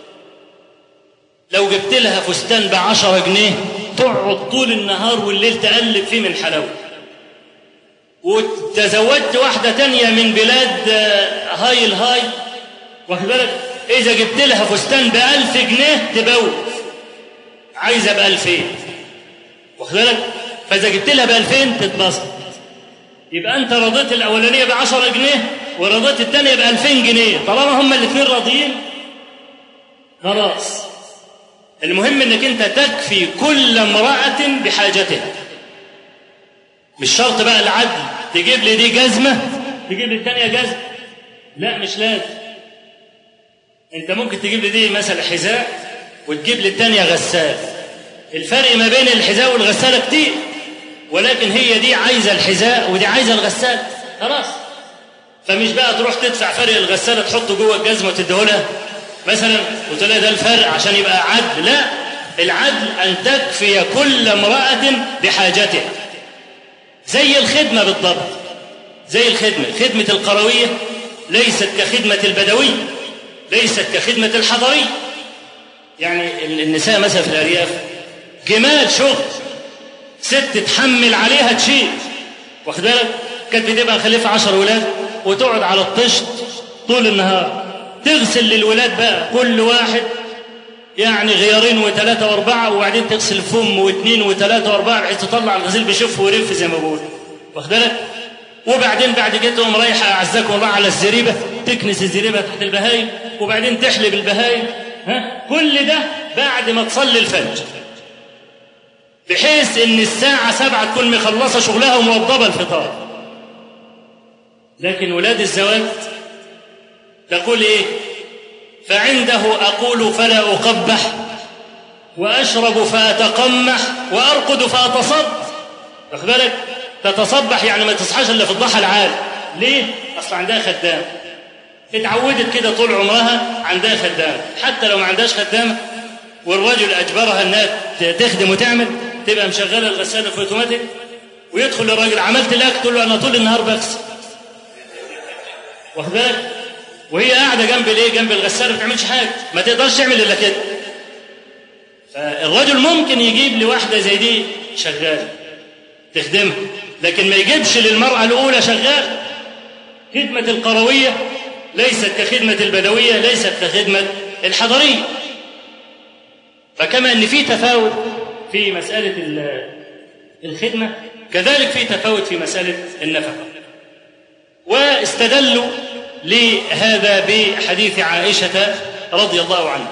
لو جبت لها فستان ب10 جنيه تقعد طول النهار والليل تقلب فيه من حلاوة، وتزوجت واحدة تانية من بلاد هاي الهاي، واخد بالك، إذا جبت لها فستان ب1000 جنيه تبوت، عايزة ب2000، واخد بالك، فإذا جبت لها ب2000 تتبسط. يبقى أنت رضيت الأولانية ب10 جنيه ورضيت الثانية ب2000 جنيه، طالما هما الاثنين راضيين خلاص. المهم أنك أنت تكفي كل امرأة بحاجتها. مش شرط بقى العدل تجيب لي دي جزمة تجيب لي الثانية جزمة، لا مش لازم. أنت ممكن تجيب لي دي مثلا حذاء وتجيب لي الثانية غسال، الفرق ما بين الحذاء والغسالة كتير، ولكن هي دي عايزة الحذاء ودي عايزة الغسال، خلاص. فمش بقى تروح تدفع فرق الغسالة تحطه جوه الجزمة وتديهولها مثلا وتقول لها ده الفرق عشان يبقى عدل. لا، العدل أن تكفي كل امرأة بحاجتها، زي الخدمة بالضبط، زي خدمة القروية ليست كخدمة البدوي، ليست كخدمة الحضري. يعني النساء مثلا في الأرياف جمال شغل، ست تحمل عليها تشيل، واخد بالك، كانت بتبقى مخلفة 10 ولاد وتقعد على الطشت طول النهار تغسل للولاد بقى كل واحد يعني غيارين و3 و4، وبعدين تغسل فم و2 و3 و4 بحيث تطلع الغسيل بشف ورف زي ما بقول، واخد بالك. وبعدين بعد كده تقوم رايحة أعزكم الله على الزريبة تكنس الزريبة تحت البهايم، وبعدين تحلب البهايم، كل ده بعد ما تصلي الفجر. بحيث ان الساعة 7 تكون مخلصة شغلها وموضبة الفطار. لكن ولاد الزواج تقول ايه؟ فعنده أقول فلا أقبح، وأشرب فأتقمح، وأرقد فأتصبح. واخد بالك؟ تتصبح يعني ما تصحاش إلا في الضحى العالي. ليه؟ أصل عندها خدام، اتعودت كده طول عمرها عندها خدام، حتى لو ما عندهاش خدام والرجل أجبرها أنها تخدم وتعمل، تبقى مشغلة الغسالة في اوتوماتيك، ويدخل الراجل عملت الأكل تقول له أنا طول النهار بغسل. واخد بالك؟ وهي قاعدة جنب الايه؟ جنب الغسالة ما بتعملش حاجة، ما تقدرش تعمل إلا كده. فالرجل ممكن يجيب لواحدة زي دي شغالة تخدمها، لكن ما يجيبش للمرأة الأولى شغال. خدمة القروية ليست كخدمة البدوية، ليست كخدمة الحضرية. فكما أن في تفاوت في مسألة الخدمة، كذلك في تفاوت في مسألة النفقة. واستدلوا لهذا بحديث عائشة رضي الله عنها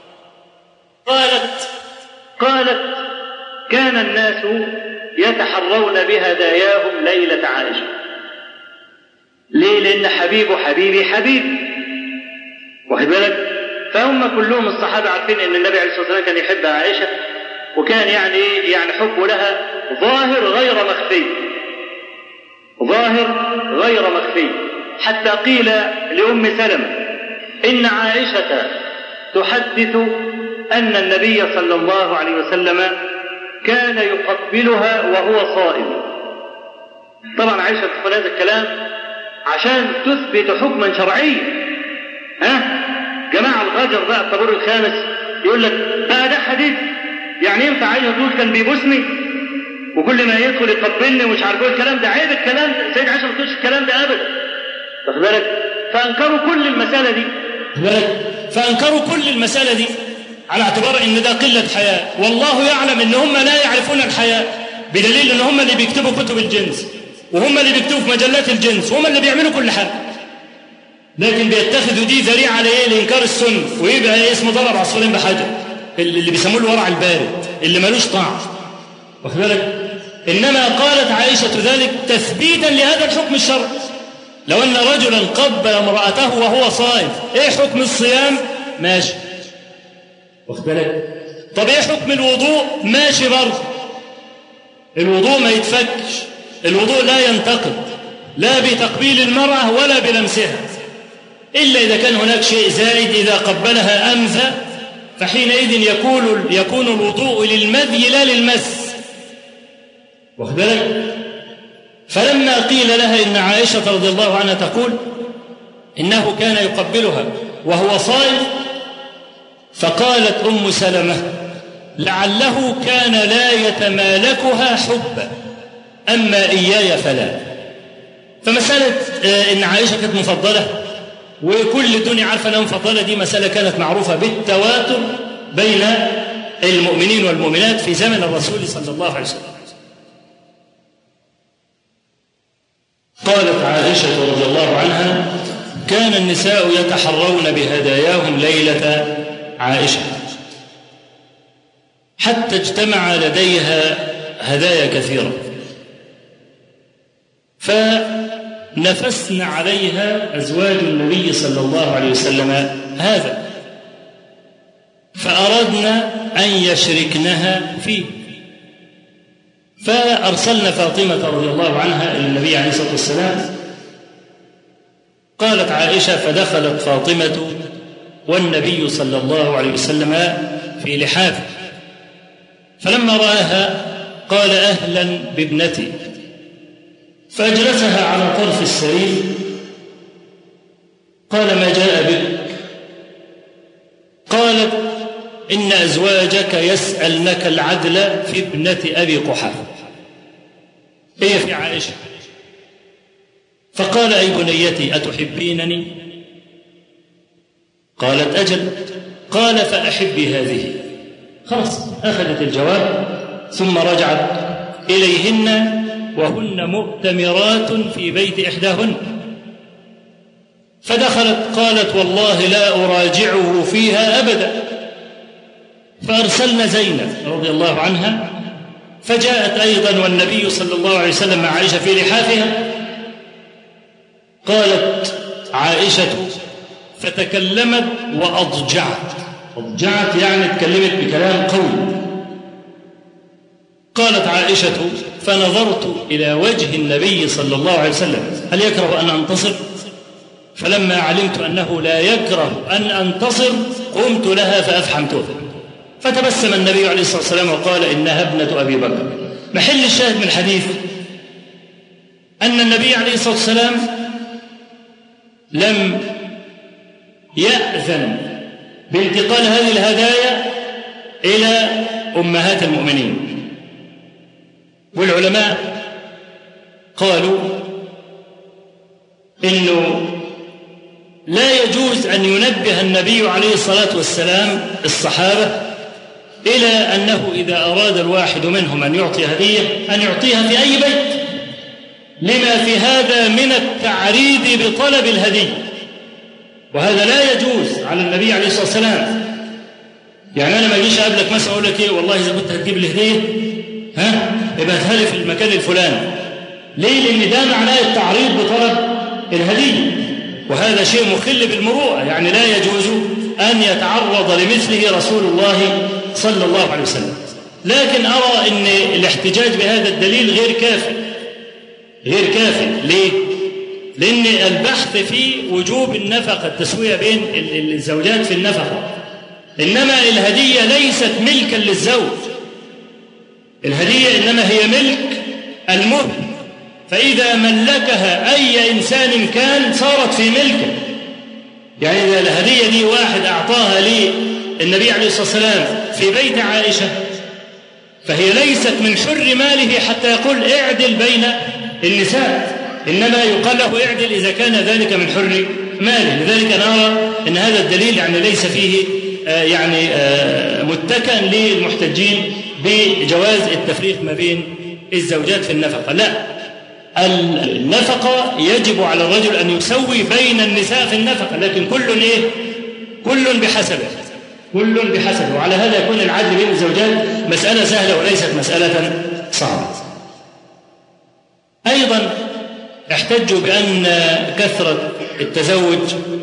قالت كان الناس يتحرون بهداياهم ليلة عائشة. ليه؟ لأن حبيبي واخد بالك؟ فهم كلهم الصحابة عارفين أن النبي عليه الصلاة والسلام كان يحب عائشة، وكان يعني حبه لها ظاهر غير مخفي، حتى قيل لأم سلمة إن عائشة تحدث أن النبي صلى الله عليه وسلم كان يقبلها وهو صائم. طبعا عائشة تقول هذا الكلام عشان تثبت حكما شرعيا. جماعة الغجر بقى الطابور الخامس يقول لك ده حديث يعني ينفع عائشة تقول كان بيبوسني وكل ما يدخل يقبلني ومش عارف ايه الكلام ده؟ عيب الكلام ده، سيد عائشة ما تقولش الكلام ده ابدا. واخد بالك؟ فانكروا كل المسألة دي على اعتبار ان ده قلة حياء، والله يعلم ان هم لا يعرفون الحياء، بدليل ان هم اللي بيكتبوا كتب الجنس، وهم اللي بيكتبوا في مجلات الجنس، وهم اللي بيعملوا كل حاجة، لكن بيتخذوا دي ذريعة على ايه؟ لإنكار السنة، ويبقى اسمه ضرب عصفورين بحجر، اللي بيسموه الورع البارد اللي ملوش طعم. واخد بالك؟ انما قالت عائشة ذلك تثبيتا لهذا الحكم الشرعي. لو ان رجلا قبل امرأته وهو صائم، ايه حكم الصيام؟ ماشي. واخد بالك؟ طب ايه حكم الوضوء؟ ماشي برضه. الوضوء ما يتفكش، الوضوء لا ينتقد لا بتقبيل المرأة ولا بلمسها، إلا إذا كان هناك شيء زائد، إذا قبلها أنثى فحينئذ يكون الوضوء للمذي لا للمس. واخد بالك؟ فلما قيل لها إن عائشة رضي الله عنها تقول إنه كان يقبلها وهو صائم، فقالت أم سلمة لعله كان لا يتمالكها حبا، أما إياي فلا. فمسألة إن عائشة كانت مفضلة وكل الدنيا عارفة أنها مفضلة، دي مسألة كانت معروفة بالتواتر بين المؤمنين والمؤمنات في زمن الرسول صلى الله عليه وسلم. قالت عائشة رضي الله عنها كان النساء يتحرون بهداياهم ليلة عائشة حتى اجتمع لديها هدايا كثيرة، فنفسن عليها أزواج النبي صلى الله عليه وسلم هذا، فأردنا أن يشركنها فيه، فأرسلنا فاطمة رضي الله عنها إلى النبي عليه الصلاة والسلام. قالت عائشة فدخلت فاطمة والنبي صلى الله عليه وسلم في لحافه، فلما رآها قال أهلا بابنتي، فأجلسها على طرف السرير. قال ما جاء بك؟ قالت إن أزواجك يسألنك العدل في ابنة أبي قحافة، هي في عائشة. فقال أي بنيتي أتحبينني؟ قالت أجل. قال فأحبي هذه. خلاص أخذت الجواب، ثم رجعت إليهن وهن مؤتمرات في بيت إحداهن، فدخلت قالت والله لا أراجعه فيها أبدا. فأرسلنا زينب رضي الله عنها فجاءت أيضا والنبي صلى الله عليه وسلم مع عائشة في لحافها. قالت عائشة فتكلمت وأضجعت يعني تكلمت بكلام قوي. قالت عائشة فنظرت إلى وجه النبي صلى الله عليه وسلم هل يكره أن أنتصر؟ فلما علمت أنه لا يكره أن أنتصر قمت لها فأفحمتها. فتبسم النبي عليه الصلاة والسلام وقال إنها ابنة أبي بكر. محل الشاهد من الحديث أن النبي عليه الصلاة والسلام لم يأذن بانتقال هذه الهدايا إلى أمهات المؤمنين. والعلماء قالوا إنه لا يجوز أن ينبه النبي عليه الصلاة والسلام الصحابة إلى أنه إذا أراد الواحد منهم أن يعطي هدية أن يعطيها في أي بيت، لما في هذا من التعريض بطلب الهدية، وهذا لا يجوز على النبي عليه الصلاة والسلام. يعني أنا ما أجيش أقابلك مثلا أقول لك إيه والله إذا كنت هتجيب الهدية يبقى هاتها في المكان الفلاني. ليه؟ لأن ده معناه التعريض بطلب الهدية، وهذا شيء مخل بالمروءة. يعني لا يجوز أن يتعرض لمثله رسول الله صلى الله عليه وسلم. لكن أرى أن الاحتجاج بهذا الدليل غير كافي. ليه؟ لأن البحث في وجوب النفقة التسوية بين الزوجات في النفقة، إنما الهدية ليست ملكا للزوج، الهدية إنما هي ملك المهر، فإذا ملكها أي إنسان كان صارت في ملكه. يعني إذا الهدية دي واحد أعطاها للنبي عليه الصلاة والسلام في بيت عائشة فهي ليست من حر ماله حتى يقول اعدل بين النساء، إنما يقال له اعدل إذا كان ذلك من حر ماله. لذلك نرى أن هذا الدليل يعني ليس فيه متكئا للمحتجين بجواز التفريق ما بين الزوجات في النفقة. لا، النفقة يجب على الرجل أن يسوي بين النساء في النفقة، لكن كل بحسبه، وعلى هذا يكون العدل بين الزوجات مسألة سهلة وليست مسألة صعبة. أيضا احتجوا بأن كثرة التزوج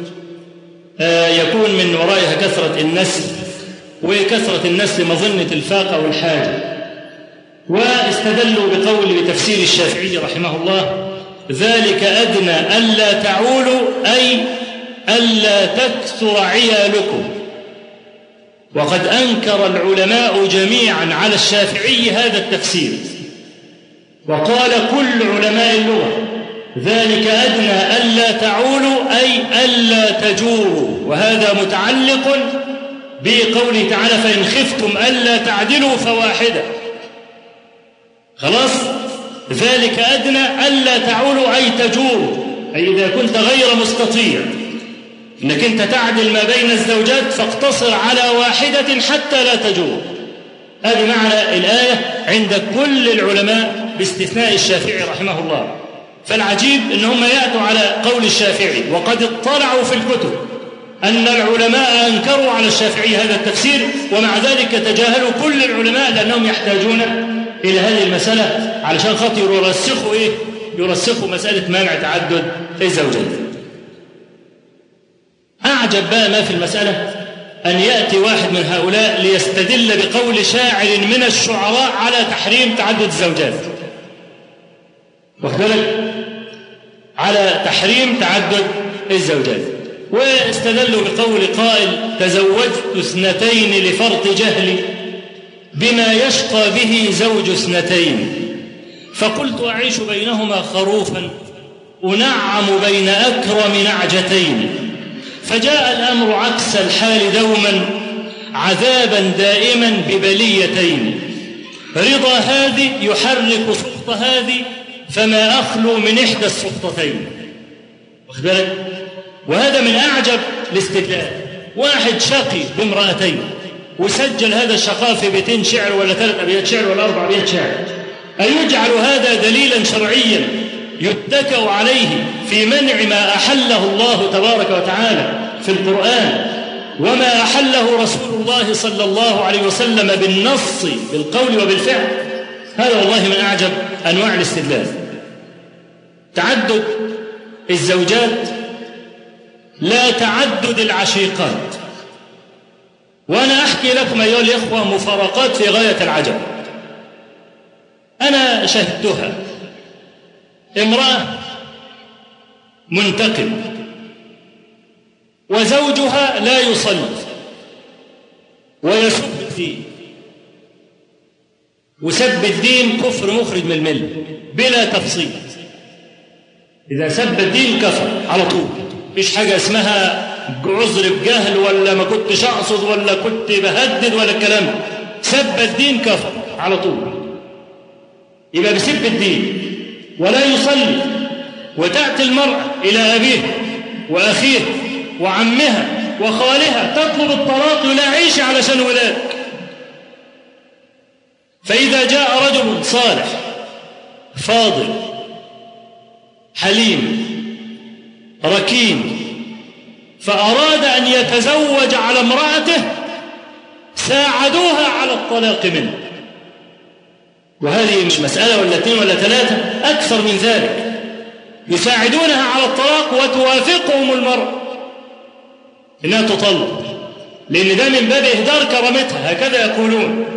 يكون من ورائها كثرة النسل، وكثرة النسل مظنة الفاقة والحاجة، واستدلوا بتفسير الشافعي رحمه الله ذلك أدنى ألا تعولوا أي ألا تكثر عيالكم. وقد أنكر العلماء جميعا على الشافعي هذا التفسير، وقال كل علماء اللغة ذلك أدنى ألا تعولوا أي ألا تجوروا، وهذا متعلق بقوله تعالى فإن خفتم ألا تعدلوا فواحدة. خلاص، ذلك أدنى ألا تعولوا أي تجوروا، أي إذا كنت غير مستطيع إنك أنت تعدل ما بين الزوجات فاقتصر على واحدة حتى لا تجور. هذه معنى الآية عند كل العلماء باستثناء الشافعي رحمه الله. فالعجيب أنهم يأتوا على قول الشافعي وقد اطلعوا في الكتب أن العلماء أنكروا على الشافعي هذا التفسير، ومع ذلك تجاهلوا كل العلماء لأنهم يحتاجون إلى هذه المسألة علشان خاطر يرسخوا مسألة مانع تعدد الزوجات. أعجب بقى ما في المسألة أن يأتي واحد من هؤلاء ليستدل بقول شاعر من الشعراء على تحريم تعدد الزوجات، واختلف على تحريم تعدد الزوجات، واستدلوا بقول قائل تزوجت 2 لفرط جهلي بما يشقى به زوج 2، فقلت أعيش بينهما خروفا أنعم بين أكرم نعجتين، فجاء الأمر عكس الحال دوما عذابا دائما ببليتين، رضا هذه يحرك سخط هذه فما أخلو من إحدى السخطتين. واخد بالك؟ وهذا من أعجب الاستدلال. واحد شقي بامرأتين وسجل هذا الشقاء في بيتين شعر ولا 3 أبيات شعر ولا 4 أبيات شعر، أيجعل هذا دليلا شرعيا يتكأ عليه في منع ما أحله الله تبارك وتعالى في القرآن وما أحله رسول الله صلى الله عليه وسلم بالنص بالقول وبالفعل؟ هذا والله من أعجب أنواع الاستدلال. تعدد الزوجات لا تعدد العشيقات. وأنا أحكي لكم أيها الإخوة مفارقات في غاية العجب أنا شهدتها. امرأة منتقم وزوجها لا يصلي ويسب الدين، وسب الدين كفر مخرج من الملة بلا تفصيل. إذا سب الدين كفر على طول، مفيش حاجة اسمها عذر بجهل ولا ما كنتش أقصد ولا كنت بهدد ولا الكلام ده. سب الدين كفر على طول، يبقى بسب الدين ولا يصلي. وتأتي المرأة إلى أبيها وأخيها وعمها وخالها تطلب الطلاق، لا عيش علشان ولادك. فإذا جاء رجل صالح فاضل حليم ركيم فأراد أن يتزوج على امرأته ساعدوها على الطلاق منه. وهذه مش مسألة ولا 2 ولا 3، أكثر من ذلك. يساعدونها على الطلاق وتوافقهم المرأة إنها تطلق، لأن ده من باب إهدار كرامتها، هكذا يقولون.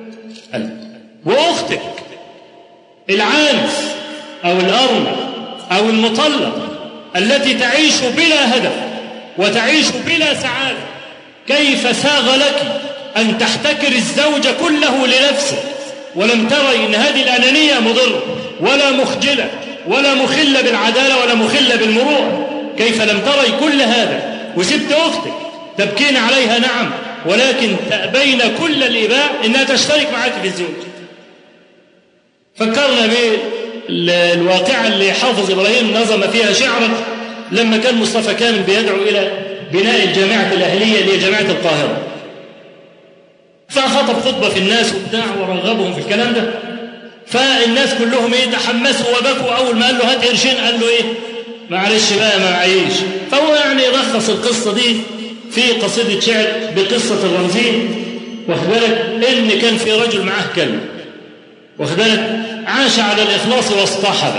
وأختك العانس أو الأرمل أو المطلق التي تعيش بلا هدف وتعيش بلا سعادة، كيف ساغ لك أن تحتكر الزوج كله لنفسه ولم تري أن هذه الأنانية مضرة ولا مخجلة ولا مخلة بالعدالة ولا مخلة بالمروءة؟ كيف لم تري كل هذا وسبت أختك تبكين عليها؟ نعم، ولكن تأبين كل الإباء أنها تشترك معك في الزوج. فكرنا بالواقعة اللي حافظ إبراهيم نظم فيها شعرا لما كان مصطفى كامل بيدعو إلى بناء الجامعة الأهلية اللي هي جامعة القاهرة، فخطب خطبة في الناس وبتاع ورغبهم في الكلام ده. فالناس كلهم تحمسوا وبكوا. أول ما قال له هات قرشين قال له معلش بقى ما معيش. فهو يعني يلخص القصة دي في قصيدة شعر بقصة الرمزين، واخد بالك، إن كان في رجل معاه كلب، واخد بالك، عاش على الإخلاص واصطحب.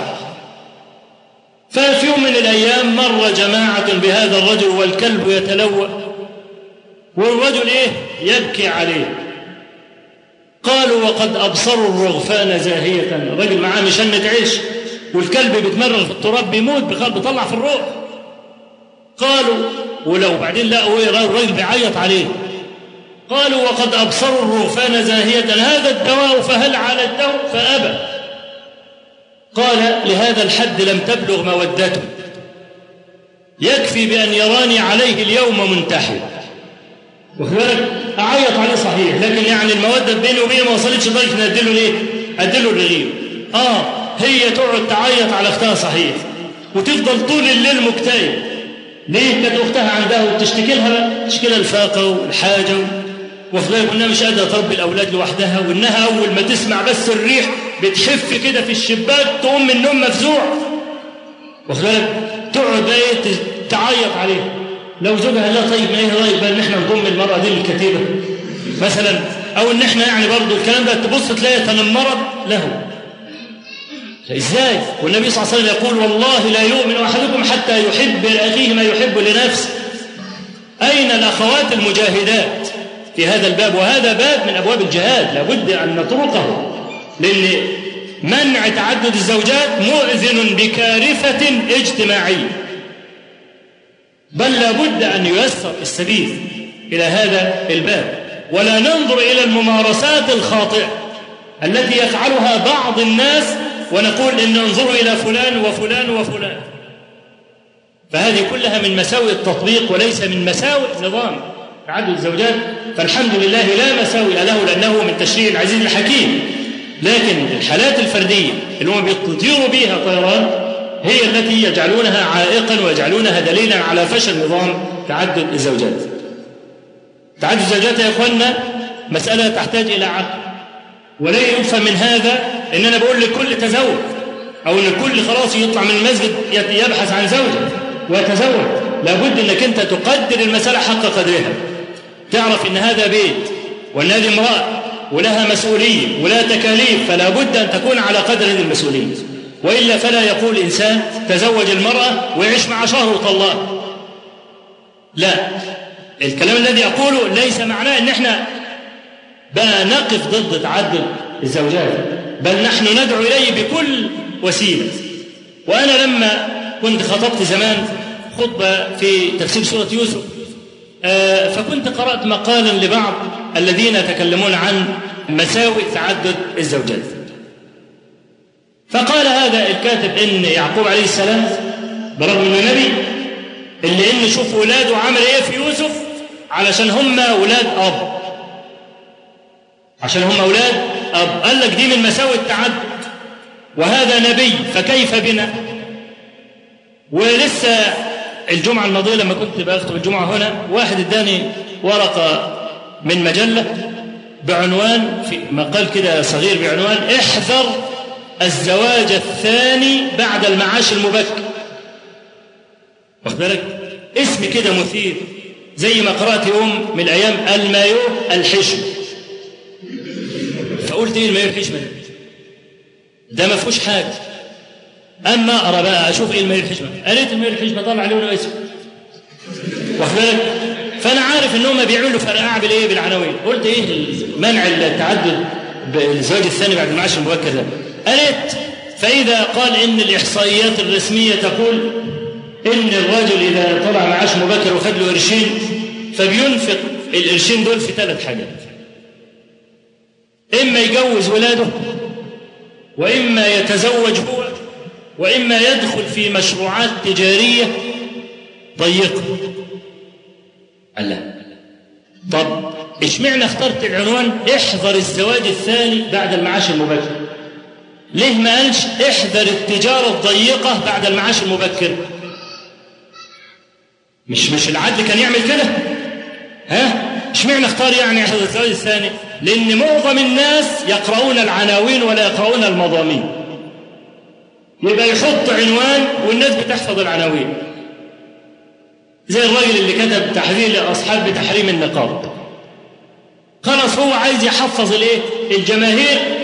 ففي يوم من الأيام مر جماعة بهذا الرجل والكلب يتلوى والرجل يبكي عليه. قالوا وقد أبصروا الرغفان زاهية. الرجل معاه مشنة عيش والكلب بيتمرغ في التراب بيموت بيطلع في الروح. قالوا ولو بعدين لقوا الرجل بيعيط عليه. قالوا وقد أبصروا الرغفان زاهية، هذا الدواء فهل على الدواء؟ فأبى. قال لهذا الحد لم تبلغ مودته، يكفي بأن يراني عليه اليوم منتحر. وكذلك أعيط عليه صحيح، لكن يعني المودة بيني وبينه ما وصلتش لدرجة أن أدله الرغيف. هي تقعد تعيط على أختها صحيح وتفضل طول الليل مكتئب. ليه؟ كانت أختها عندها وبتشتكي لها الفاقة والحاجة وفلان، وإنها مش قادرة تربي الأولاد لوحدها، وإنها أول ما تسمع بس الريح بتحف كده في الشباك تقوم من النوم مفزوع. وخلالك تقعد تعيط عليه. لو زوجها لا طيب ما رأيك بقى إن إحنا نضم المرأة دي للكتيبة مثلا، أو إن إحنا يعني برضو الكلام ده تبص تلاقي تنمرض له. إزاي؟ والنبي صلى الله عليه وسلم يقول والله لا يؤمن أحدكم حتى يحب لأخيه ما يحب لنفسه. أين الأخوات المجاهدات في هذا الباب؟ وهذا باب من أبواب الجهاد لابد أن نطرقه، لأن منع تعدد الزوجات مؤذن بكارثة اجتماعية، بل لابد أن ييسر السبيل إلى هذا الباب، ولا ننظر إلى الممارسات الخاطئة التي يفعلها بعض الناس ونقول إن انظروا إلى فلان وفلان وفلان. فهذه كلها من مساوئ التطبيق وليس من مساوئ نظام تعدد الزوجات. فالحمد لله لا مساوئ له لأنه من تشريع العزيز الحكيم، لكن الحالات الفردية اللي هم بيطيروا بها طيران هي التي يجعلونها عائقا ويجعلونها دليلا على فشل نظام تعدد الزوجات. تعدد الزوجات يا إخواننا مسألة تحتاج إلى عقل، ولا يفهم من هذا إن أنا بقول لكل تزوج أو إن كل خلاص يطلع من المسجد يبحث عن زوجة ويتزوج. لابد إنك أنت تقدر المسألة حق قدرها، تعرف إن هذا بيت وإن هذه امرأة ولها مسؤولية ولها تكاليف، فلا بد أن تكون على قدر هذه المسؤولية، وإلا فلا يقول إنسان تزوج المرأة ويعيش مع شهر وطلقها. لا، الكلام الذي أقوله ليس معناه أن احنا بقى نقف ضد تعدد الزوجات، بل نحن ندعو إليه بكل وسيلة. وأنا لما كنت خطبت زمان خطبة في تفسير سورة يوسف، فكنت قرأت مقالا لبعض الذين يتكلمون عن مساوئ تعدد الزوجات، فقال هذا الكاتب إن يعقوب عليه السلام برغم أنه نبي، اللي إن شوف ولاده عمل إيه في يوسف علشان هم أولاد أب، عشان هم أولاد أب، قال لك دي من مساوئ التعدد، وهذا نبي فكيف بنا. ولسه الجمعة الماضية لما كنت بخطب الجمعة هنا، واحد اداني ورقة من مجلة بعنوان، في مقال كده صغير بعنوان احذر الزواج الثاني بعد المعاش المبكر. واخد بالك؟ اسم كده مثير، زي ما قرأت يوم من الأيام المايو الحشم. فقلت ايه المايو الحشم ده؟ ما فيهوش حاجة. أما أقرأ بقى أشوف إيه المايو الحشمة، قريت المايو الحشمة طلع لونه أسود. واخد بالك؟ فأنا عارف إنهم بيعملوا فرقعة بالإيه؟ بالعناوين. قلت إيه منع التعدد بالزواج الثاني بعد المعاش المبكر ده؟ قريت فإذا قال إن الإحصائيات الرسمية تقول إن الرجل إذا طلع معاش مبكر وخد له قرشين فبينفق القرشين دول في 3 حاجات: إما يجوز ولاده، وإما يتزوج هو، وإما يدخل في مشروعات تجارية ضيقة. الله، طب اشمعنى اخترت العنوان احذر الزواج الثاني بعد المعاش المبكر؟ ليه ما قالش احذر التجارة الضيقة بعد المعاش المبكر؟ مش العدل كان يعمل كده؟ ها؟ اشمعنى اختار يعني احذر الزواج الثاني؟ لأن معظم الناس يقرؤون العناوين ولا يقرؤون المضامين. يبقى يحط عنوان والناس بتحفظ العناوين، زي الراجل اللي كتب تحذير لأصحاب بتحريم النقاب. خلاص هو عايز يحفظ الايه؟ الجماهير